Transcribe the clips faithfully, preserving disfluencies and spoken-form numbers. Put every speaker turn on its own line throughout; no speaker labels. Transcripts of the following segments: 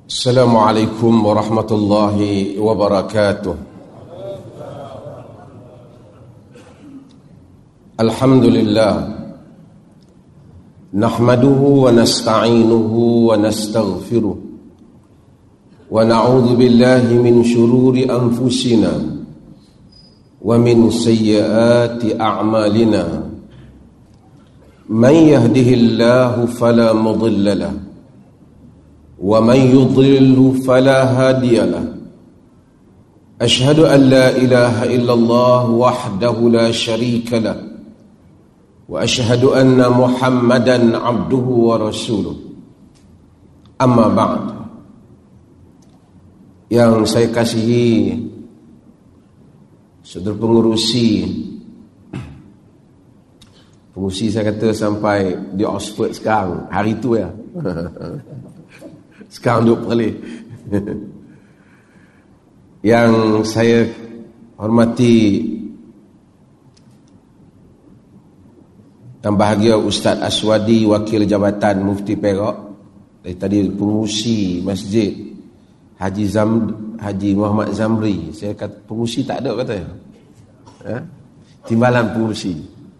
Assalamualaikum warahmatullahi wabarakatuh. Alhamdulillah, nahmaduhu wa nasta'inuhu wa nastaghfiruh wa na'udzu billahi min shururi anfusina wa min sayyiati a'malina. Man yahdihillahu fala mudilla lahu wa man yudlilhu fala hadiya lahu. Ashhadu an la ilaha illallah wahdahu la syarika lahu wa ashhadu anna Muhammadan abduhu wa rasuluh. Amma ba'd. Yang saya kasihi saudara pengurusi pengurusi saya kata sampai di Oxford sekarang, hari tu ya. Sekarang duduk Perlis. Yang saya hormati dan bahagia Ustaz Aswadi, Wakil Jabatan Mufti Perak. Dari tadi pengurusi masjid Haji Zam, Haji Muhammad Zamri. Saya kata pengurusi tak ada kata. Ha? Timbalan pengurusi.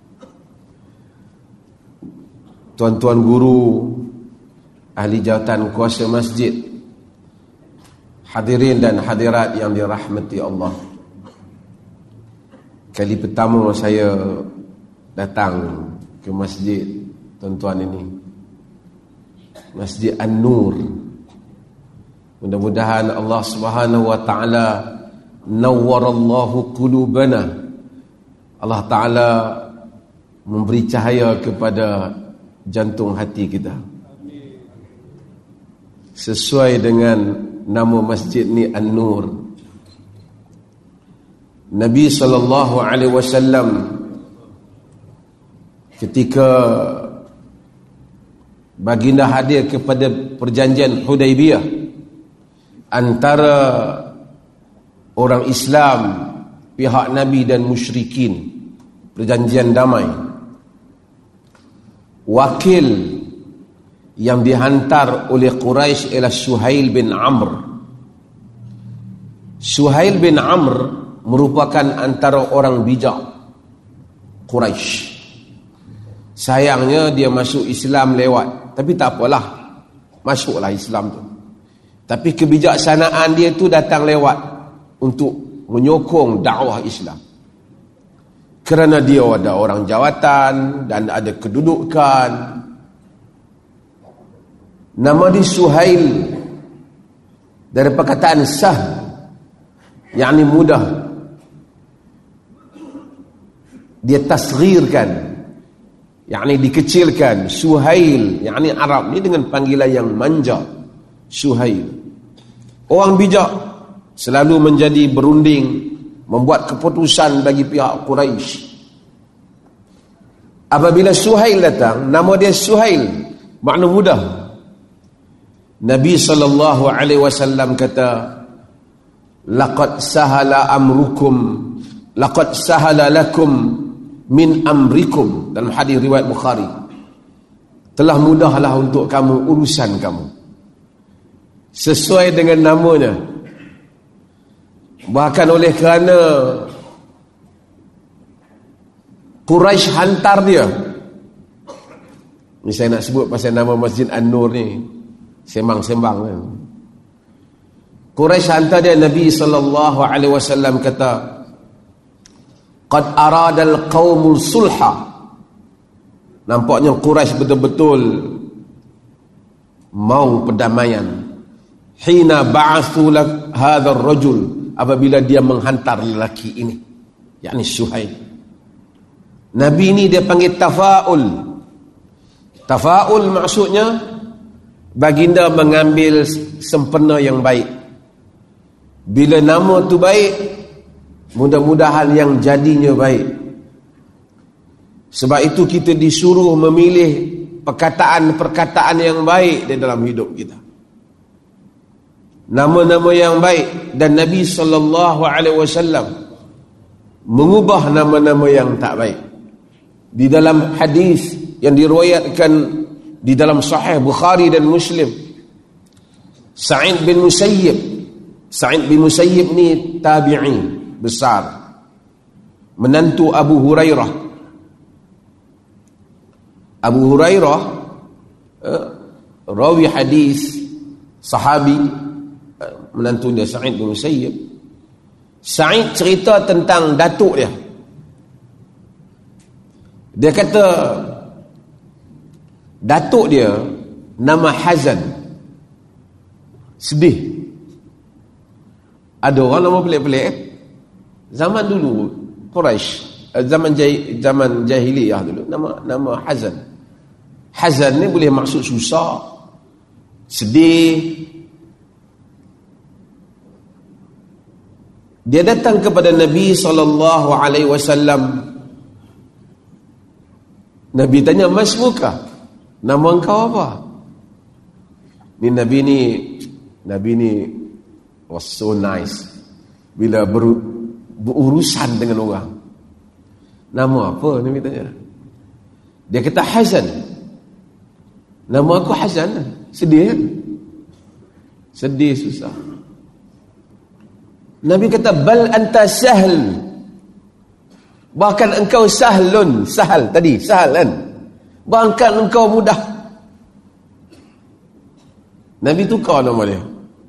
Tuan-tuan guru, ahli jawatan kuasa masjid, hadirin dan hadirat yang dirahmati Allah. Kali pertama saya datang ke masjid tuan-tuan ini, Masjid An-Nur. Mudah-mudahan Allah Subhanahu wa taala nawwarallahu qulubana. Allah taala memberi cahaya kepada jantung hati kita. Sesuai dengan nama masjid ni An-Nur. Nabi sallallahu alaihi wasallam ketika baginda hadir kepada perjanjian Hudaibiyah antara orang Islam, pihak Nabi dan musyrikin, perjanjian damai. Wakil yang dihantar oleh Quraisy ialah Suhail bin Amr. Suhail bin Amr merupakan antara orang bijak Quraisy. Sayangnya dia masuk Islam lewat, tapi tak apalah, masuklah Islam tu. Tapi kebijaksanaan dia tu datang lewat untuk menyokong dakwah Islam. Kerana dia ada orang jawatan dan ada kedudukan. Nama dia Suhail dari perkataan sah, yakni mudah. Dia tasghirkan, yakni dikecilkan. Suhail, yakni Arab ni dengan panggilan yang manja, Suhail. Orang bijak selalu menjadi berunding, membuat keputusan bagi pihak Quraisy. Apabila Suhail datang, nama dia Suhail, makna mudah. Nabi sallallahu alaihi wasallam kata, laqad sahala amrukum, laqad sahala lakum min amrikum, dalam hadis riwayat Bukhari. Telah mudahlah untuk kamu urusan kamu. Sesuai dengan namanya. Bahkan oleh kerana Quraisy hantar dia. Ni saya nak sebut pasal nama Masjid An-Nur ni, sembang-sembang kan. Quraisy hantar dia. Nabi sallallahu alaihi wasallam kata, qad arada al-qaumul sulha. Nampaknya Quraisy betul-betul mau perdamaian. Hina ba'athu lak hadha ar-rajul, apabila dia menghantar lelaki ini, yakni Suhail. Nabi ini dia panggil tafa'ul. Tafa'ul maksudnya baginda mengambil sempena yang baik. Bila nama tu baik, mudah-mudahan yang jadinya baik. Sebab itu kita disuruh memilih perkataan-perkataan yang baik di dalam hidup kita. Nama-nama yang baik. Dan Nabi sallallahu alaihi wasallam mengubah nama-nama yang tak baik. Di dalam hadis yang diriwayatkan di dalam Sahih Bukhari dan Muslim, Sa'id bin Musayyib. Sa'id bin Musayyib ni tabi'i besar, menantu Abu Hurairah. Abu Hurairah eh, rawi hadis, sahabi, eh, menantu dia Sa'id bin Musayyib. Sa'id cerita tentang datuk dia. Dia kata datuk dia nama Hazan. Sedih. Ada orang nama pelik-pelik. Zaman dulu Quraisy, zaman jahil, zaman jahiliyah dulu, nama nama Hazan. Hazan ni boleh maksud susah, sedih. Dia datang kepada Nabi sallallahu alaihi wasallam. Nabi tanya, "Masmuka? Nama engkau apa?" Ni Nabi ni Nabi ni was so nice bila ber, berurusan dengan orang. Nama apa? Nabi tanya. Dia kata Hazan. Nama aku Hazan. Sedih kan? Sedih, susah. Nabi kata, "Bal anta sahl." Bahkan engkau sahlun. Sahal tadi, sahal kan? Bahkan engkau mudah. Nabi tukar nama dia.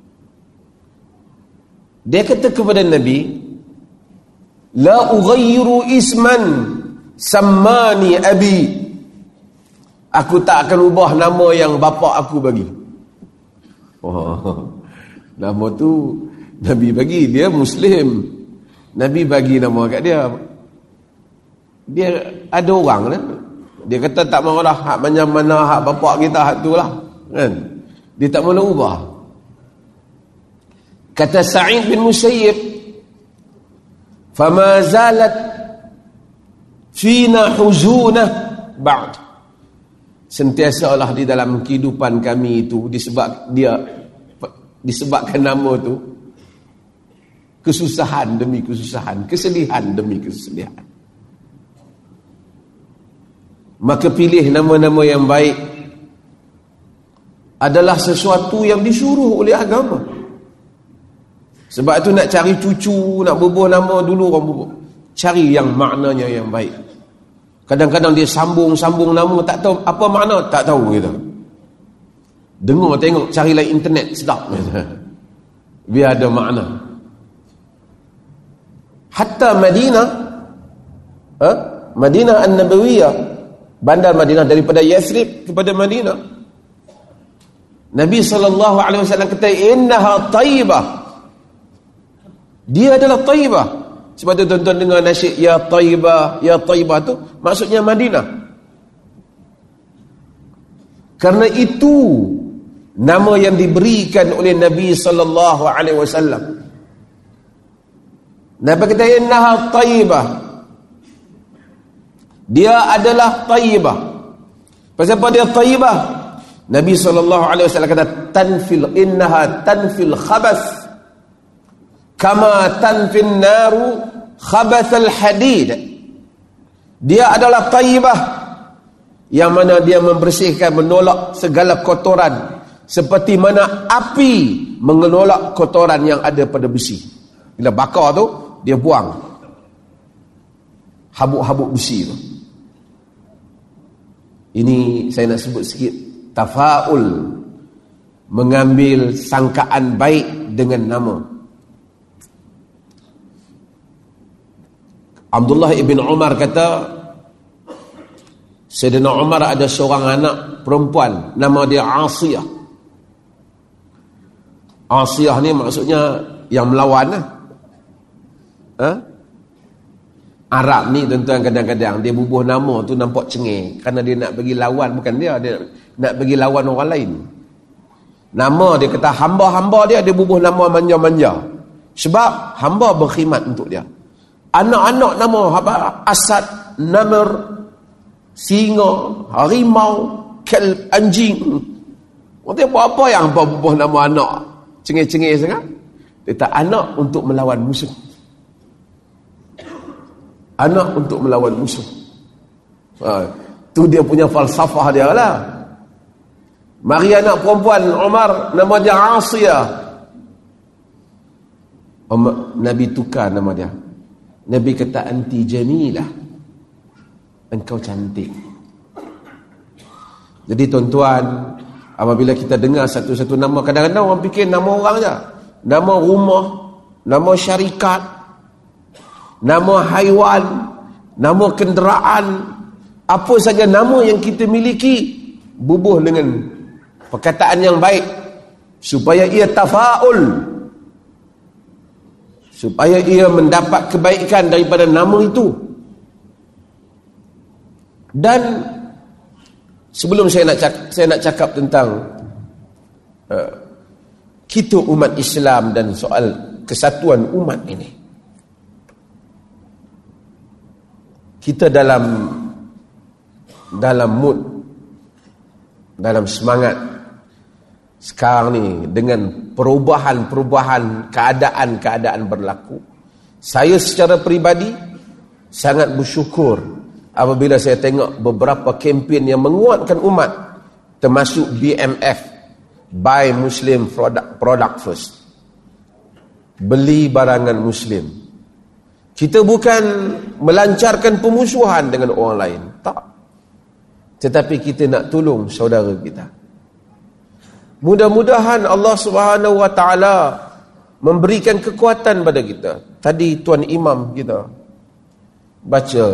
Dia kata kepada Nabi, "La ughayyiru isman sammani abi." Aku tak akan ubah nama yang bapa aku bagi. Oh, nama tu Nabi bagi, dia Muslim. Nabi bagi nama kat dia. Dia ada orang kan? Dia kata tak maulah hak mana-mana hak bapa kita hak tu lah. Kan? Dia tak mahu ubah. Kata Sa'id bin Musayyib, "Fama zalat fina huzunah ba'd." Sentiasalah di dalam kehidupan kami itu disebab dia disebabkan nama tu kesusahan demi kesusahan, kesedihan demi kesedihan. Maka pilih nama-nama yang baik adalah sesuatu yang disuruh oleh agama. Sebab itu nak cari cucu, nak bubuh nama dulu orang bubuh. Cari yang maknanya yang baik. Kadang-kadang dia sambung-sambung nama tak tahu apa makna, tak tahu kita. Dengar tengok, carilah internet sedap. Biar ada makna. Hatta Madinah, ha? Madinah An-Nabawiyah, bandar Madinah daripada Yathrib kepada Madinah. Nabi sallallahu alaihi wasallam kata innaha taibah. Dia adalah taibah. Sebab tu tuan-tuan dengar nasyid ya taibah, ya taibah tu maksudnya Madinah. Karena itu nama yang diberikan oleh Nabi sallallahu alaihi wasallam. Nabi kata innaha taibah. Dia adalah taibah. Pasal apa dia taibah? Nabi sallallahu alaihi wasallam kata tanfil innaha tanfil khabath kama tanfil naru khabathal hadid. Dia adalah taibah yang mana dia membersihkan, menolak segala kotoran seperti mana api menolak kotoran yang ada pada besi. Bila bakar tu dia buang habuk-habuk besi tu. Ini saya nak sebut sikit tafaul, mengambil sangkaan baik dengan nama. Abdullah ibn Umar kata Sayyidina Umar ada seorang anak perempuan nama dia Asiyah. Asiyah ni maksudnya yang melawan lah. Ha? Arab ni tuan-tuan kadang-kadang dia bubuh nama tu nampak cengeng kerana dia nak bagi lawan, bukan dia dia nak bagi lawan orang lain. Nama dia kata hamba-hamba dia dia bubuh nama manja-manja sebab hamba berkhidmat untuk dia. Anak-anak nama Asad, Namr, singa, harimau, kelb, anjing. Dia buat apa yang hamba bubuh nama anak cengeng-cengeng sangat? Dia kata anak untuk melawan musuh. Anak untuk melawan musuh. Ha, tu dia punya falsafah dia lah. Mari anak perempuan Umar, nama dia Asiyah. Nabi tukar nama dia. Nabi kata, anti jamilah, engkau cantik. Jadi tuan-tuan, apabila kita dengar satu-satu nama, kadang-kadang orang fikir nama orang je, nama rumah, nama syarikat, nama haiwan, nama kenderaan, apa saja nama yang kita miliki, bubuh dengan perkataan yang baik supaya ia tafaul, supaya ia mendapat kebaikan daripada nama itu. Dan sebelum saya nak cakap, saya nak cakap tentang uh, kita umat Islam dan soal kesatuan umat ini, kita dalam dalam mood, dalam semangat sekarang ni dengan perubahan-perubahan keadaan-keadaan berlaku. Saya secara peribadi sangat bersyukur apabila saya tengok beberapa kempen yang menguatkan umat, termasuk B M F, Buy Muslim Product, Product First, beli barangan Muslim. Kita bukan melancarkan pemusuhan dengan orang lain, tak, tetapi kita nak tolong saudara kita. Mudah-mudahan Allah Subhanahu Wa Taala memberikan kekuatan pada kita. Tadi Tuan Imam kita baca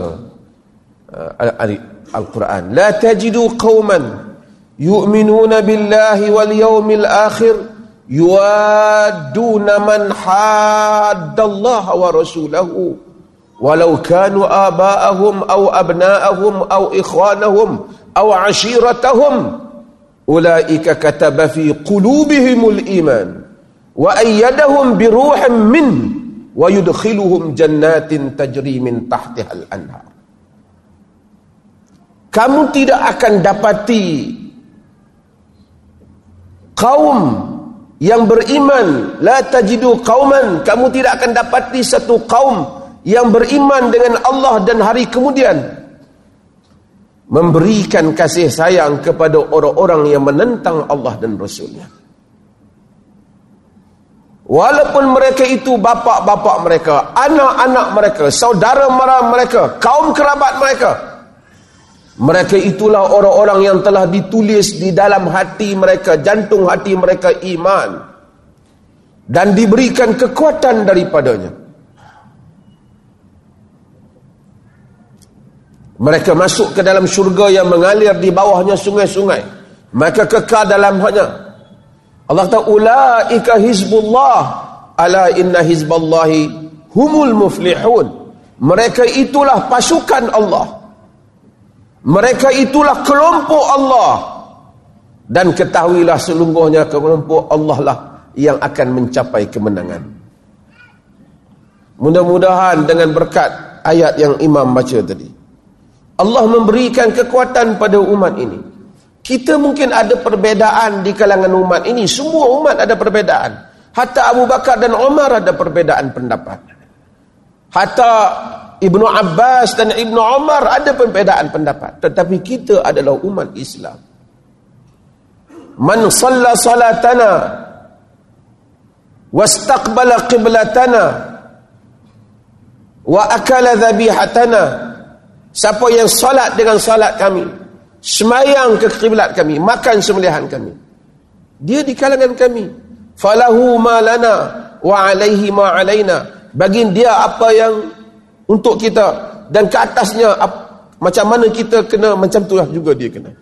Al-Quran. La tajidu qauman yu'minuna billahi wal yawmil akhir yuwadduna man haddallaha wa rasulahu walau kanu aba'ahum aw abna'ahum aw ikhwanahum aw ashiratahum ulaika kataba fi qulubihimul iman wa ayyadahum bi ruhin min wa yudkhiluhum jannatin tajri min tahtihal anhar. Kamu tidak akan dapati kaum yang beriman, la tajidu qauman, kamu tidak akan dapati satu kaum yang beriman dengan Allah dan hari kemudian memberikan kasih sayang kepada orang-orang yang menentang Allah dan Rasulnya. Walaupun mereka itu bapa-bapa mereka, anak-anak mereka, saudara-mara mereka, kaum kerabat mereka, mereka itulah orang-orang yang telah ditulis di dalam hati mereka, jantung hati mereka, iman, dan diberikan kekuatan daripadanya. Mereka masuk ke dalam syurga yang mengalir di bawahnya sungai-sungai, maka kekal dalam hanya. Allah kata, ulaika hizbullah, ala inna hizballahi humul muflihun. Mereka itulah pasukan Allah, mereka itulah kelompok Allah, dan ketahuilah sesungguhnya kelompok Allah lah yang akan mencapai kemenangan. Mudah-mudahan dengan berkat ayat yang Imam baca tadi, Allah memberikan kekuatan pada umat ini. Kita mungkin ada perbezaan di kalangan umat ini. Semua umat ada perbezaan. Hatta Abu Bakar dan Umar ada perbezaan pendapat. Hatta Ibnu Abbas dan Ibnu Umar ada perbezaan pendapat. Tetapi kita adalah umat Islam. Man shalla salatana wastaqbala qiblatana wa akala dhabihatana. Siapa yang salat dengan salat kami, semayang ke kiblat kami, makan sembelihan kami, dia di kalangan kami. Falahu ma lana wa alaihi ma alaina. Bagi dia apa yang untuk kita, dan ke atasnya macam mana kita kena, macam itulah juga dia kena.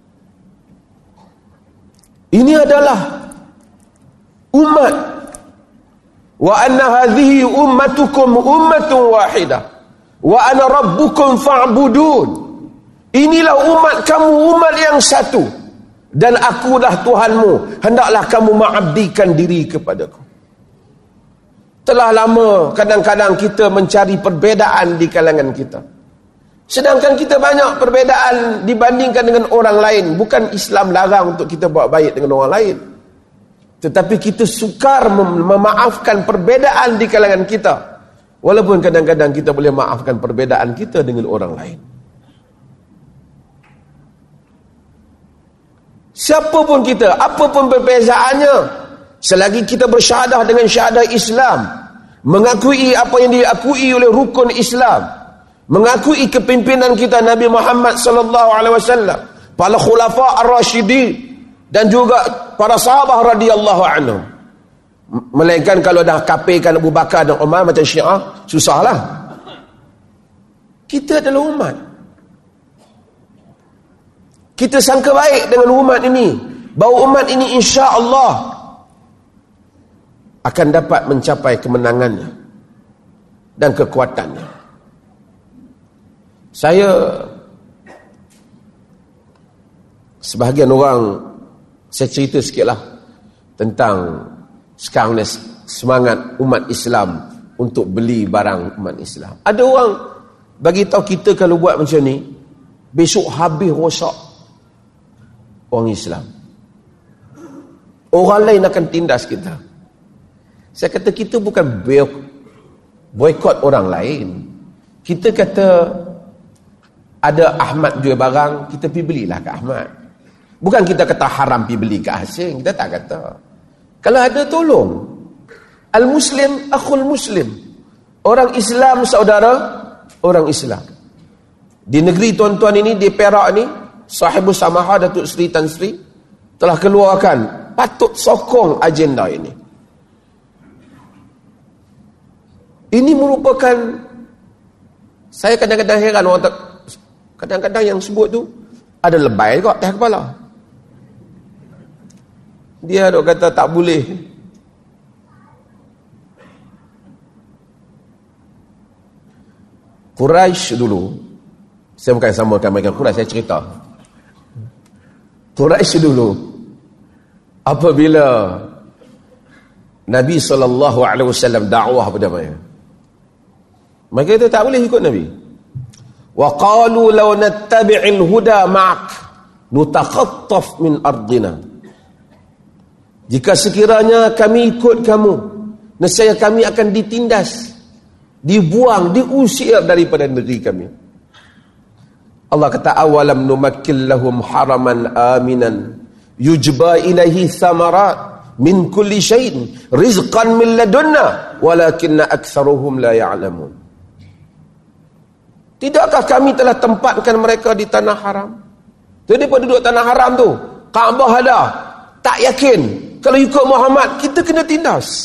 Ini adalah umat. Wa anna hadhihi ummatukum ummatun wahidah wa ana rabbukum fa'budun. Inilah umat kamu, umat yang satu, dan akulah Tuhanmu, hendaklah kamu mengabdikan diri kepadaku. Telah lama kadang-kadang kita mencari perbezaan di kalangan kita, sedangkan kita banyak perbezaan dibandingkan dengan orang lain. Bukan Islam larang untuk kita buat baik dengan orang lain, tetapi kita sukar mem- memaafkan perbezaan di kalangan kita. Walaupun kadang-kadang kita boleh maafkan perbezaan kita dengan orang lain. Siapa pun kita, apa pun perbezaannya, selagi kita bersyahadah dengan syahadah Islam, mengakui apa yang diakui oleh rukun Islam, mengakui kepimpinan kita Nabi Muhammad sallallahu alaihi wasallam, para khulafa ar-rasyidin dan juga para sahabat radhiyallahu anhum. Melainkan kalau dah kafirkan Abu Bakar dan Umar macam Syiah, susahlah. Kita adalah umat. Kita sangka baik dengan umat ini, bahawa umat ini insya-Allah akan dapat mencapai kemenangannya dan kekuatannya. Saya, sebahagian orang, saya cerita sikitlah tentang sekarang ni semangat umat Islam untuk beli barang umat Islam. Ada orang bagi tahu kita kalau buat macam ni, besok habis rosak orang Islam. Orang lain akan tindas kita. Saya kata kita bukan boykot orang lain. Kita kata ada Ahmad jual barang, kita pergi belilah ke Ahmad. Bukan kita kata haram pergi beli ke asing. Kita tak kata. Kalau ada, tolong. Al-Muslim akhul Muslim. Orang Islam saudara orang Islam. Di negeri tuan-tuan ini, di Perak ni, Sahibus Samaha Datuk Seri Tan Sri telah keluarkan, patut sokong agenda ini. Ini merupakan, saya kadang-kadang heran orang tak, kadang-kadang yang sebut tu ada lebay juga atas kepala. Dia dok kata tak boleh. Quraisy dulu, saya bukan samakan mereka Quraisy, saya cerita. Quraisy dulu, apabila Nabi sallallahu alaihi wasallam dakwah pada mereka, mereka itu tak boleh ikut Nabi. Wa qalu law nattabi'il huda ma'ak nutakhattaf min ardina. Jika sekiranya kami ikut kamu, nescaya kami akan ditindas, dibuang, diusir daripada negeri kami. Allah kata, awalam numakkil lahum haraman aminan yujba ilaihi thamarat min kulli syai'in rizqan min ladunna walakinna aktsaruhum la ya'lamun. Tidakkah kami telah tempatkan mereka di tanah haram? Jadi pada duduk tanah haram tu, Kaabah ada, tak yakin. Kalau ikut Muhammad, kita kena tindas.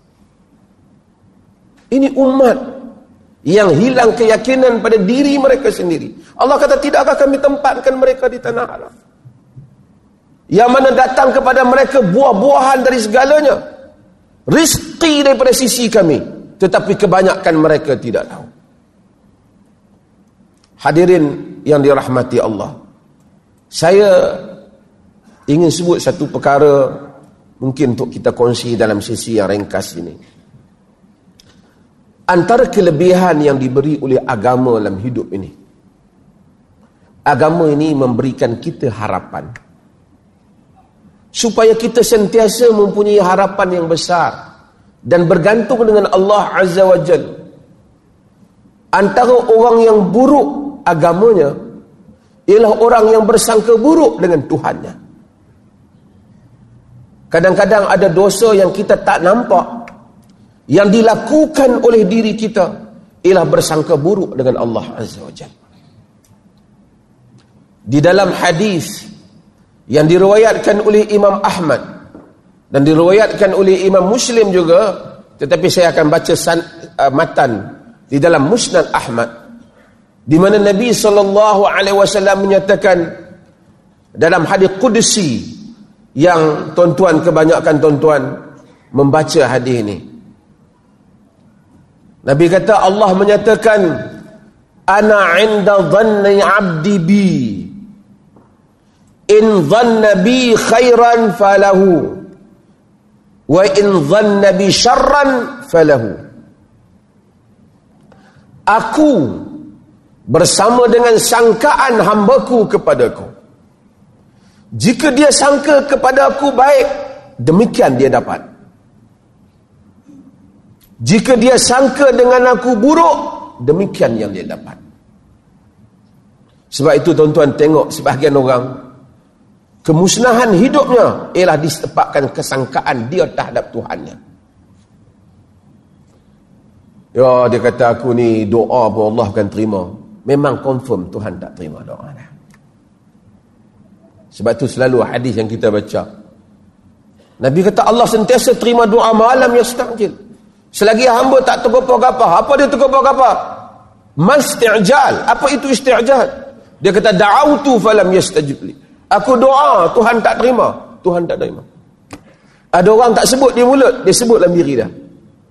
Ini umat yang hilang keyakinan pada diri mereka sendiri. Allah kata, tidakkah kami tempatkan mereka di tanah haram, yang mana datang kepada mereka buah-buahan dari segalanya, rizki daripada sisi kami, tetapi kebanyakan mereka tidak tahu. Hadirin yang dirahmati Allah, saya ingin sebut satu perkara mungkin untuk kita kongsi dalam sesi yang ringkas ini. Antara kelebihan yang diberi oleh agama dalam hidup ini, agama ini memberikan kita harapan, supaya kita sentiasa mempunyai harapan yang besar dan bergantung dengan Allah Azza wa Jal. Antara orang yang buruk agamanya ialah orang yang bersangka buruk dengan Tuhannya. Kadang-kadang ada dosa yang kita tak nampak, yang dilakukan oleh diri kita ialah bersangka buruk dengan Allah Azza wa Jalla. Di dalam hadis yang diriwayatkan oleh Imam Ahmad dan diriwayatkan oleh Imam Muslim juga, tetapi saya akan baca san, uh, matan di dalam Musnad Ahmad, di mana Nabi sallallahu alaihi wasallam menyatakan dalam hadis qudsi yang tuan-tuan, kebanyakan tuan-tuan membaca hadis ini. Nabi kata, Allah menyatakan, ana 'inda dhanni 'abdi bi, in dhanna bi khairan falahu wa in dhanna bi syarran falahu. Aku bersama dengan sangkaan hambaku kepadaku. Jika dia sangka kepada aku baik, demikian dia dapat. Jika dia sangka dengan aku buruk, demikian yang dia dapat. Sebab itu tuan-tuan, tengok sebahagian orang, kemusnahan hidupnya ialah disebabkan kesangkaan dia terhadap Tuhannya. Ya, dia kata aku ni doa pun Allah akan terima. Memang confirm Tuhan tak terima doa dah. Sebab tu selalu hadis yang kita baca, Nabi kata Allah sentiasa terima doa malam yasta'jil. Selagi hamba tak tergopoh-gapoh. Apa dia tergopoh-gapoh? Masti'jal. Apa itu isti'jal? Dia kata da'autu falam yastajib li. Aku doa, Tuhan tak terima. Tuhan tak terima. Ada orang tak sebut di mulut, dia sebut dalam diri dah.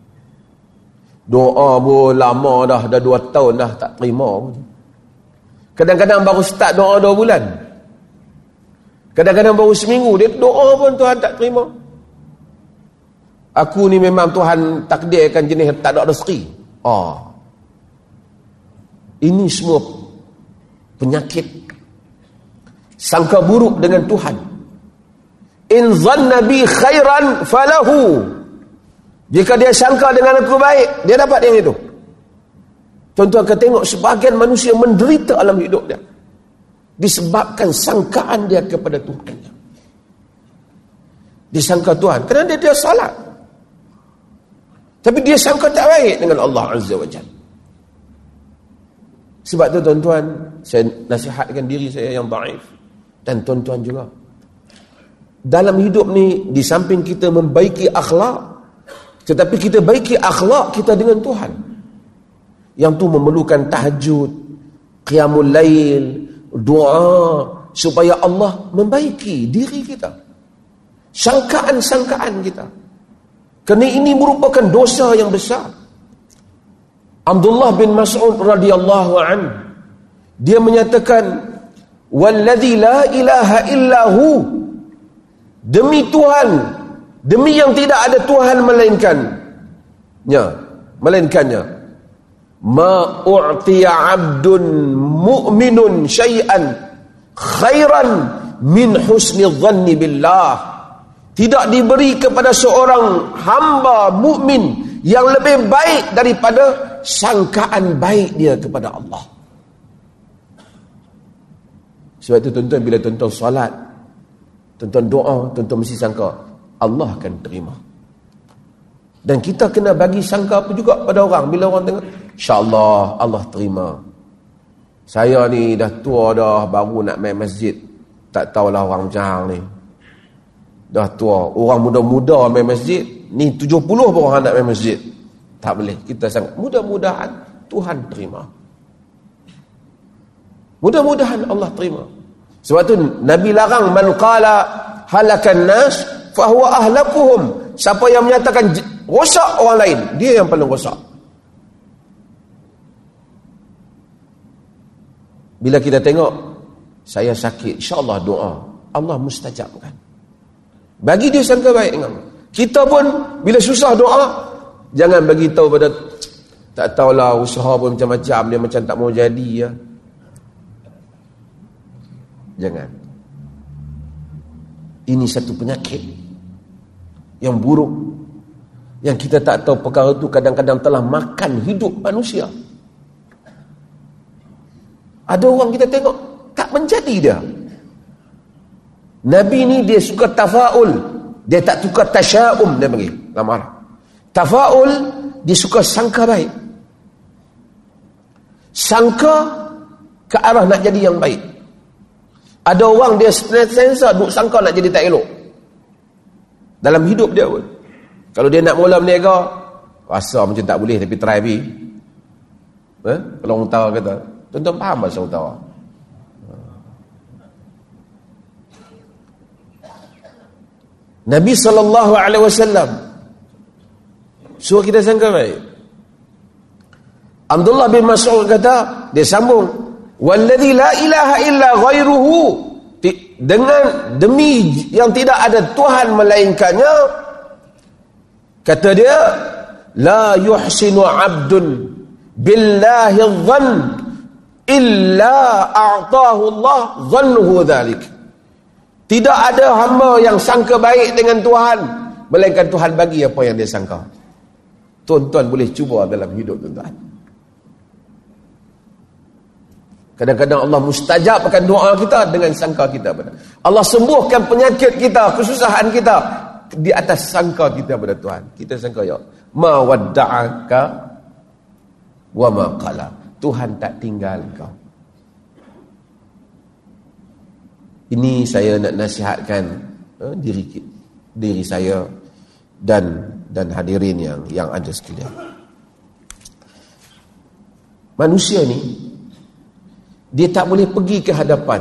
Doa pun lama dah, dah dua tahun dah tak terima pun. Kadang-kadang baru start doa dua bulan. Kadang-kadang baru seminggu, dia doa pun Tuhan tak terima. Aku ni memang Tuhan takdirkan jenis tak ada rezeki. Oh. Ini semua penyakit sangka buruk dengan Tuhan. In zanna bi khairan falahu. Jika dia sangka dengan aku baik, dia dapat yang itu. Tuan-tuan akan tengok sebahagian manusia menderita dalam hidup dia disebabkan sangkaan dia kepada Tuhan. Disangka Tuhan kerana dia dia salat, tapi dia sangka tak baik dengan Allah Azza wa Jalla. Sebab tu tuan-tuan, saya nasihatkan diri saya yang dhaif dan tuan-tuan juga, dalam hidup ni di samping kita membaiki akhlak, tetapi kita baiki akhlak kita dengan Tuhan. Yang tu memerlukan tahajud, qiyamul lail, doa, supaya Allah membaiki diri kita, sangkaan-sangkaan kita. Kerana ini merupakan dosa yang besar. Abdullah bin Mas'ud radhiyallahu anhu, dia menyatakan, walladzi la ilaha illahu, demi Tuhan, demi yang tidak ada Tuhan melainkannya, melainkannya, ma u'tiya 'abdun mu'minun syai'an khairan min husni dhanni billah. Tidak diberi kepada seorang hamba mukmin yang lebih baik daripada sangkaan baik dia kepada Allah. Sebab itu tuan-tuan, bila tuan-tuan solat, tuan-tuan doa, tuan-tuan mesti sangka Allah akan terima. Dan kita kena bagi sangka apa juga pada orang. Bila orang tengok, insya-Allah Allah terima. Saya ni dah tua dah, baru nak main masjid. Tak tahulah orang macam hang ni. Dah tua, orang muda-muda main masjid. Ni tujuh puluh pun orang nak main masjid. Tak boleh. Kita sangka, mudah-mudahan Tuhan terima. Mudah-mudahan Allah terima. Sebab tu Nabi larang, man qala halakan nas fahuwa ahlakuhum. Siapa yang menyatakan rosak orang lain, dia yang paling rosak. Bila kita tengok saya sakit, insya-Allah doa Allah mustajabkan. Bagi dia sangka baik dengan kita pun. Bila susah doa, jangan bagi tahu pada, tak tahulah usaha pun macam-macam, dia macam tak mau jadi ya. Jangan. Ini satu penyakit yang buruk, yang kita tak tahu perkara itu kadang-kadang telah makan hidup manusia. Ada orang kita tengok tak menjadi dia. Nabi ni dia suka tafaul, dia tak suka tasya'um, dia panggil dalam Arab. Tafaul, dia suka sangka baik, sangka ke arah nak jadi yang baik. Ada orang dia sentiasa duk sangka nak jadi tak elok dalam hidup dia pun. Kalau dia nak mula berniaga, rasa macam tak boleh tapi try pergi. Eh? Kalau orang tahu kata, tuan-tuan faham bahasa orang tahu. Nabi sallallahu alaihi wasallam suruh kita sangka baik. Abdullah bin Mas'ud kata, dia sambung, walladzi la ilaha illa ghairuhu, dengan demi yang tidak ada Tuhan melainkannya, kata dia, la yuhsinu 'abdun billahi dhann illa a'tahu Allah dhannuhu dhalik. Tidak ada hamba yang sangka baik dengan Tuhan melainkan Tuhan bagi apa yang dia sangka. Tuan-tuan boleh cuba dalam hidup tuan-tuan. Kadang-kadang Allah mustajabkan doa kita dengan sangka kita pada Allah, sembuhkan penyakit kita, kesusahan kita di atas sangka kita pada Tuhan. Kita sangka, ya ma wadda'aka wa ma qala, Tuhan tak tinggal kau. Ini saya nak nasihatkan eh, diri diri saya dan dan hadirin yang yang ada sekalian. Manusia ni dia tak boleh pergi ke hadapan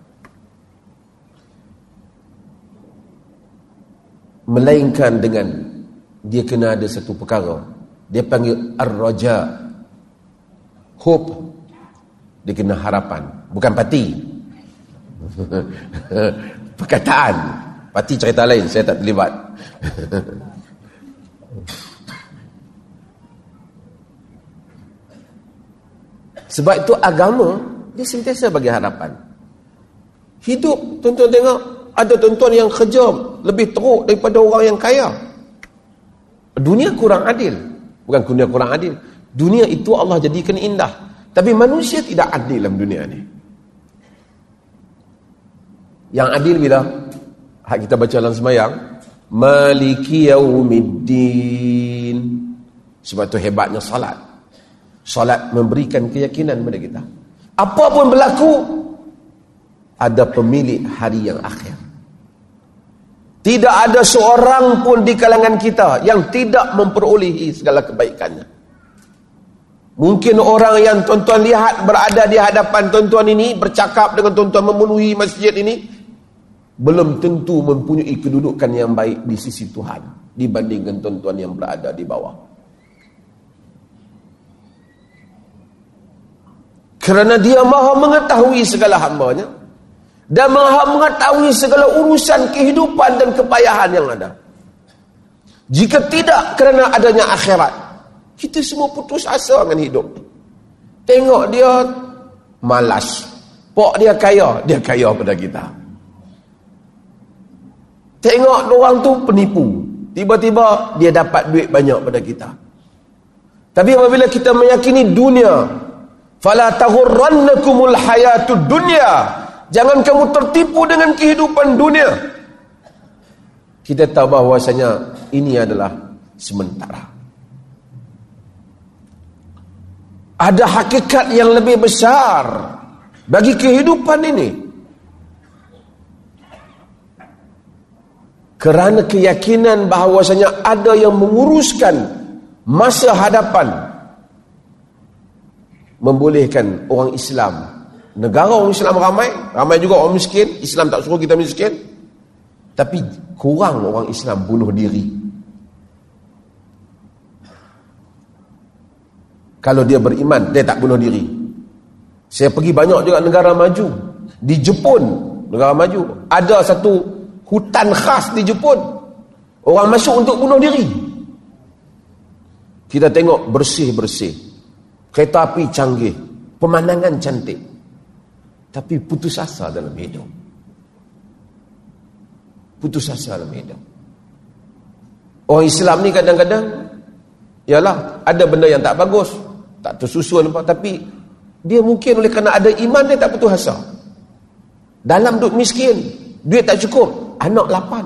melainkan dengan dia kena ada satu perkara. Dia panggil ar-raja, hope. Dia kena harapan, bukan parti. Perkataan. Parti cerita lain, saya tak terlibat. Sebab itu agama dia sentiasa bagi harapan. Hidup, tuan-tuan tengok, ada tuan-tuan yang kerja lebih teruk daripada orang yang kaya. Dunia kurang adil. Bukan dunia kurang adil. Dunia itu Allah jadikan indah. Tapi manusia tidak adil dalam dunia ni. Yang adil bila hak kita baca dalam sembahyang, Maliki yaumiddin. Sebab tu hebatnya salat. Salat memberikan keyakinan kepada kita. Apa pun berlaku, ada pemilik hari yang akhir. Tidak ada seorang pun di kalangan kita yang tidak memperolehi segala kebaikannya. Mungkin orang yang tuan-tuan lihat berada di hadapan tuan-tuan ini, bercakap dengan tuan-tuan, memenuhi masjid ini, belum tentu mempunyai kedudukan yang baik di sisi Tuhan dibandingkan tuan-tuan yang berada di bawah. Kerana dia maha mengetahui segala hambanya dan maha mengetahui segala urusan kehidupan dan kepayahan yang ada. Jika tidak kerana adanya akhirat, kita semua putus asa dengan hidup. Tengok dia malas, pok dia kaya, dia kaya pada kita. Tengok orang tu penipu, tiba-tiba dia dapat duit banyak pada kita. Tapi apabila kita meyakini dunia, fala taghurrannakumul hayatud dunya, jangan kamu tertipu dengan kehidupan dunia. Kita tahu bahawasanya ini adalah sementara. Ada hakikat yang lebih besar bagi kehidupan ini. Kerana keyakinan bahawasanya ada yang menguruskan masa hadapan, membolehkan orang Islam, negara orang Islam ramai, ramai juga orang miskin. Islam tak suruh kita miskin, tapi kurang orang Islam bunuh diri. Kalau dia beriman, dia tak bunuh diri. Saya pergi banyak juga negara maju. Di Jepun, negara maju, ada satu hutan khas di Jepun. Orang masuk untuk bunuh diri. Kita tengok bersih-bersih, kereta api canggih, pemandangan cantik, tapi putus asa dalam hidup. Putus asa dalam hidup. Orang Islam ni kadang-kadang, yalah, ada benda yang tak bagus, tak tersusun apa, tapi dia mungkin oleh kerana ada iman, dia tak putus asa. Dalam duduk miskin, duit tak cukup, anak lapan,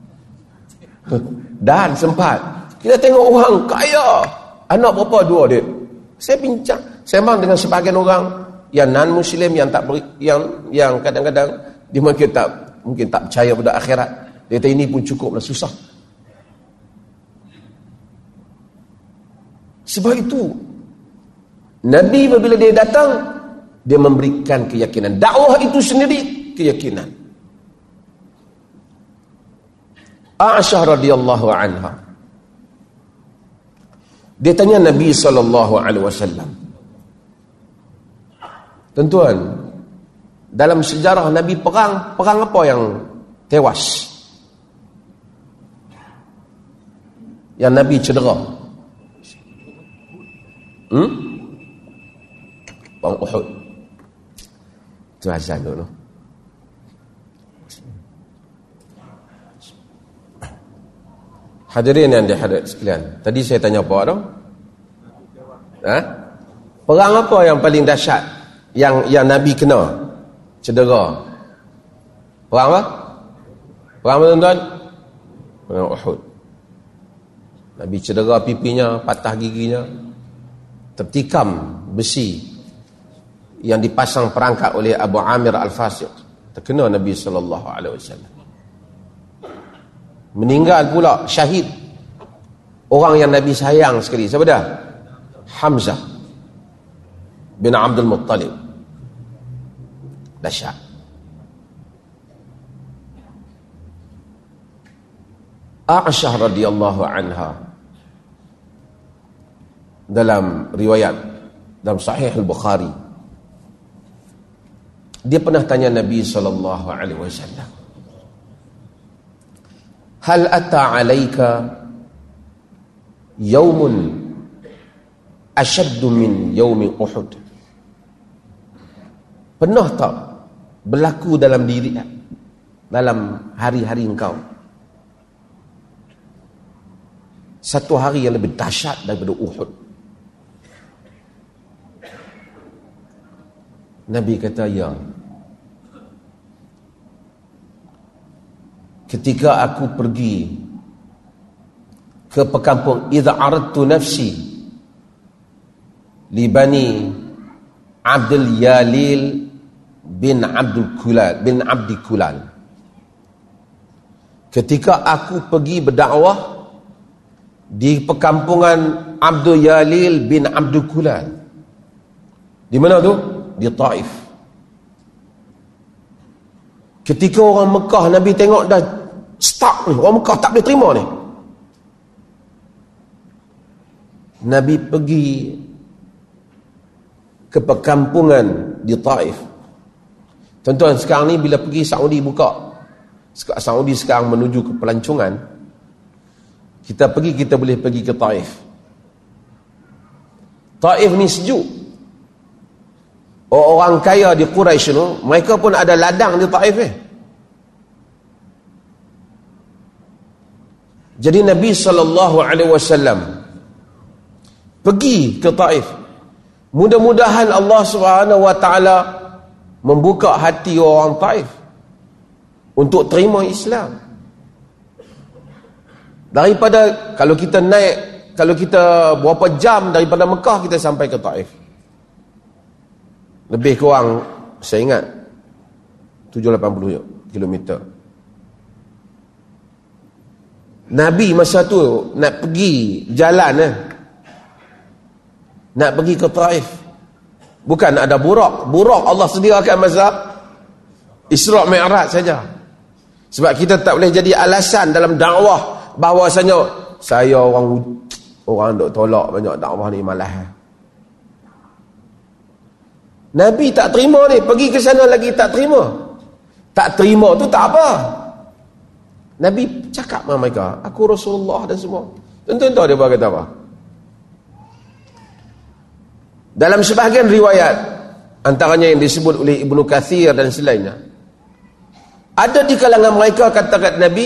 dan sempat. Kita tengok orang kaya, anak berapa? Dua dia. Saya bincang, saya memang dengan sebahagian orang yang non-Muslim, yang tak beri, yang yang kadang-kadang dia mungkin tak mungkin tak percaya pada akhirat. Dia kata ini pun cukuplah, susah. Sebab itu Nabi apabila dia datang, dia memberikan keyakinan. Dakwah itu sendiri keyakinan. Aisyah radhiyallahu anha, dia tanya Nabi sallallahu alaihi wasallam, tuan-tuan, dalam sejarah Nabi perang, perang apa yang tewas? Yang Nabi cedera? Hmm? Perang Uhud. Itu azan dulu. Hadirin yang dihadirat sekalian, tadi saya tanya apa tu? Ha? Perang apa yang paling dahsyat yang yang Nabi kena cedera? Perang apa? Perang apa tuan-tuan? Perang Uhud. Nabi cedera pipinya, patah giginya, tertikam besi yang dipasang perangkat oleh Abu Amir Al-Fasiq. Terkena Nabi sallallahu alaihi wasallam. Meninggal pula syahid orang yang Nabi sayang sekali. Siapa dah? Hamzah bin Abdul Muttalib. Dahsyat. Aisyah radhiyallahu anha dalam riwayat dalam Sahih Al-Bukhari, dia pernah tanya Nabi sallallahu alaihi wasallam, hal ata alaika yaumun ashaddu min yaumi Uhud? Pernah tak berlaku dalam diri, dalam hari-hari engkau, satu hari yang lebih dahsyat daripada Uhud? Nabi kata, ya. Ketika aku pergi ke pekampung, idza aradtu nafsi li bani Abdul Yalil bin Abdul Kulal bin Abdi Kulal. Ketika aku pergi berdakwah di perkampungan Abdul Yalil bin Abdul Kulal. Di mana tu? Di Taif. Ketika orang Mekah, Nabi tengok dah stuck ni, orang Mekah tak boleh terima ni, Nabi pergi ke perkampungan di Taif. Tuan-tuan, sekarang ni bila pergi Saudi buka, Saudi sekarang menuju ke pelancongan, kita pergi, kita boleh pergi ke Taif. Taif ni sejuk. Orang kaya di Quraisy tu, mereka pun ada ladang di Taif ni. Jadi Nabi sallallahu alaihi wasallam pergi ke Taif. Mudah-mudahan Allah Subhanahu wa taala membuka hati orang Taif untuk terima Islam. Daripada, kalau kita naik, kalau kita berapa jam daripada Mekah, kita sampai ke Taif. Lebih kurang, saya ingat tujuh lapan puluh kilometer. Nabi masa tu nak pergi jalan eh. Nak pergi ke Taif. Bukan ada burak. Burak Allah sediakan masa Isra' Mi'raj saja. Sebab kita tak boleh jadi alasan dalam dakwah bahawasanya saya orang orang duk tolak banyak dakwah ni, malas. Nabi tak terima ni, pergi ke sana lagi tak terima. Tak terima tu tak apa. Nabi cakap dengan mereka, aku Rasulullah dan semua. Tuan-tuan tahu dia berkata apa? Dalam sebahagian riwayat, antaranya yang disebut oleh Ibnu Katsir dan selainnya, ada di kalangan mereka kata kat Nabi,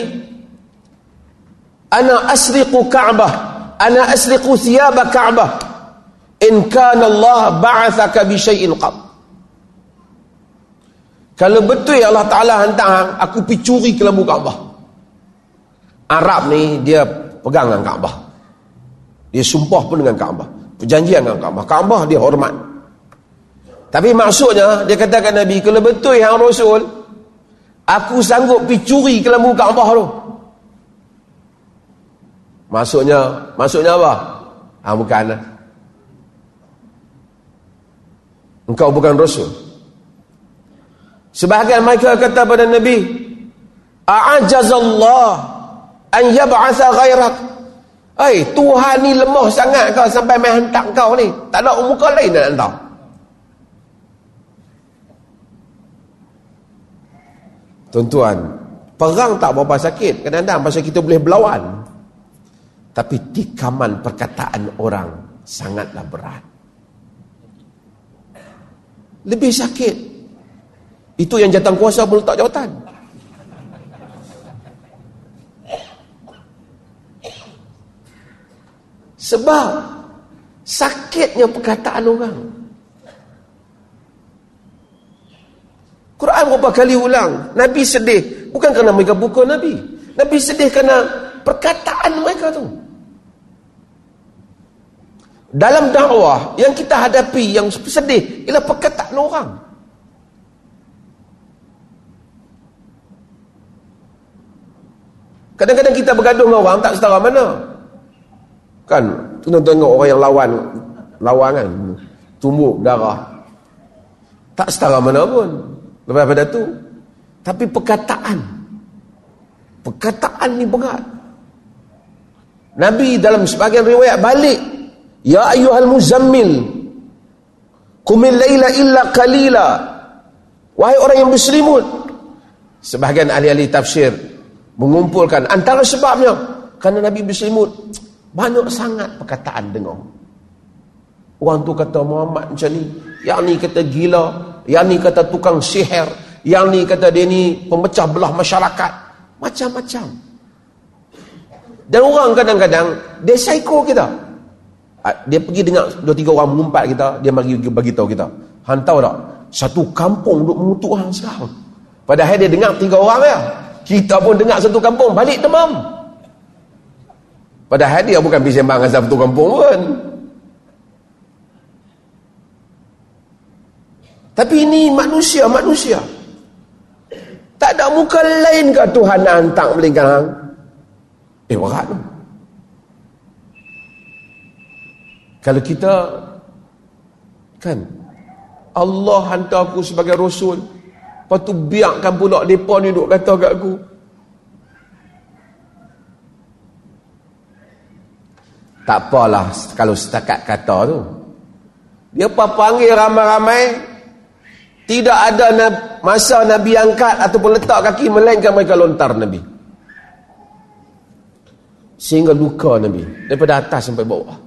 ana asriqu Ka'bah, ana asriqu thiyaba Ka'bah in kana Allah ba'athaka bi syai'in qab. Kalau betul Allah Ta'ala hantar aku pergi curi kelambu Kaabah. Arab ni dia pegang dengan Kaabah, dia sumpah pun dengan Kaabah, perjanjian dengan Kaabah. Kaabah dia hormat. Tapi maksudnya dia katakan Nabi, kalau betul yang Rasul, aku sanggup pergi curi kelambu Kaabah tu. Maksudnya, maksudnya apa? Ah, bukan lah. Engkau bukan Rasul. Sebahagian mereka kata pada Nabi, a'ajazallah an yab'atha ghairak. Hai, Tuhan ni lemah sangat kau sampai main hantar kau ni. Tak ada muka lain nak hantar. Tuan-tuan, perang tak berapa sakit. Kadang-kadang pasal kita boleh berlawan. Tapi tikaman perkataan orang sangatlah berat. Lebih sakit. Itu yang jawatan kuasa pun letak jawatan. Sebab sakitnya perkataan orang. berapa kali ulang, Nabi sedih bukan kerana mereka pukul Nabi. Nabi sedih kerana perkataan mereka tu. Dalam dakwah yang kita hadapi yang sedih ialah perkataan orang. Kadang-kadang kita bergaduh dengan orang tak setara mana. Kan, tengok orang yang lawan lawan kan, tumbuk darah. Tak setara mana pun. Lepas pada tu, tapi perkataan perkataan ni berat. Nabi dalam sebahagian riwayat balik, ya ayyuhal muzammil qumil laila illa qalila, wahai orang yang berselimut. Sebahagian ahli-ahli tafsir mengumpulkan antara sebabnya kerana Nabi berselimut banyak sangat perkataan dengar. Orang tu kata Muhammad macam ni, yang ni kata gila, yang ni kata tukang sihir, yang ni kata dia ni pemecah belah masyarakat, macam-macam. Dan orang kadang-kadang dia psycho kita. Dia pergi dengar dua tiga orang mengumpat kita, dia bagi bagi tahu kita, hang tahu tak, satu kampung duk mengutuk hang sekarang. Padahal dia dengar tiga orang ya. Kita pun dengar satu kampung balik demam. Padahal dia bukan pergi sembang dengan satu kampung pun. Tapi ini manusia, manusia. Tak ada muka lain ke Tuhan nak hantar melainkan hang? Eh, berat tu. Kalau kita, kan, Allah hantar aku sebagai Rasul, lepas tu biarkan pula mereka ni duk kata kat aku. Tak apalah kalau setakat kata tu. Dia apa panggil ramai-ramai, tidak ada masa Nabi angkat ataupun letak kaki, melainkan mereka lontar Nabi. Sehingga luka Nabi daripada atas sampai bawah.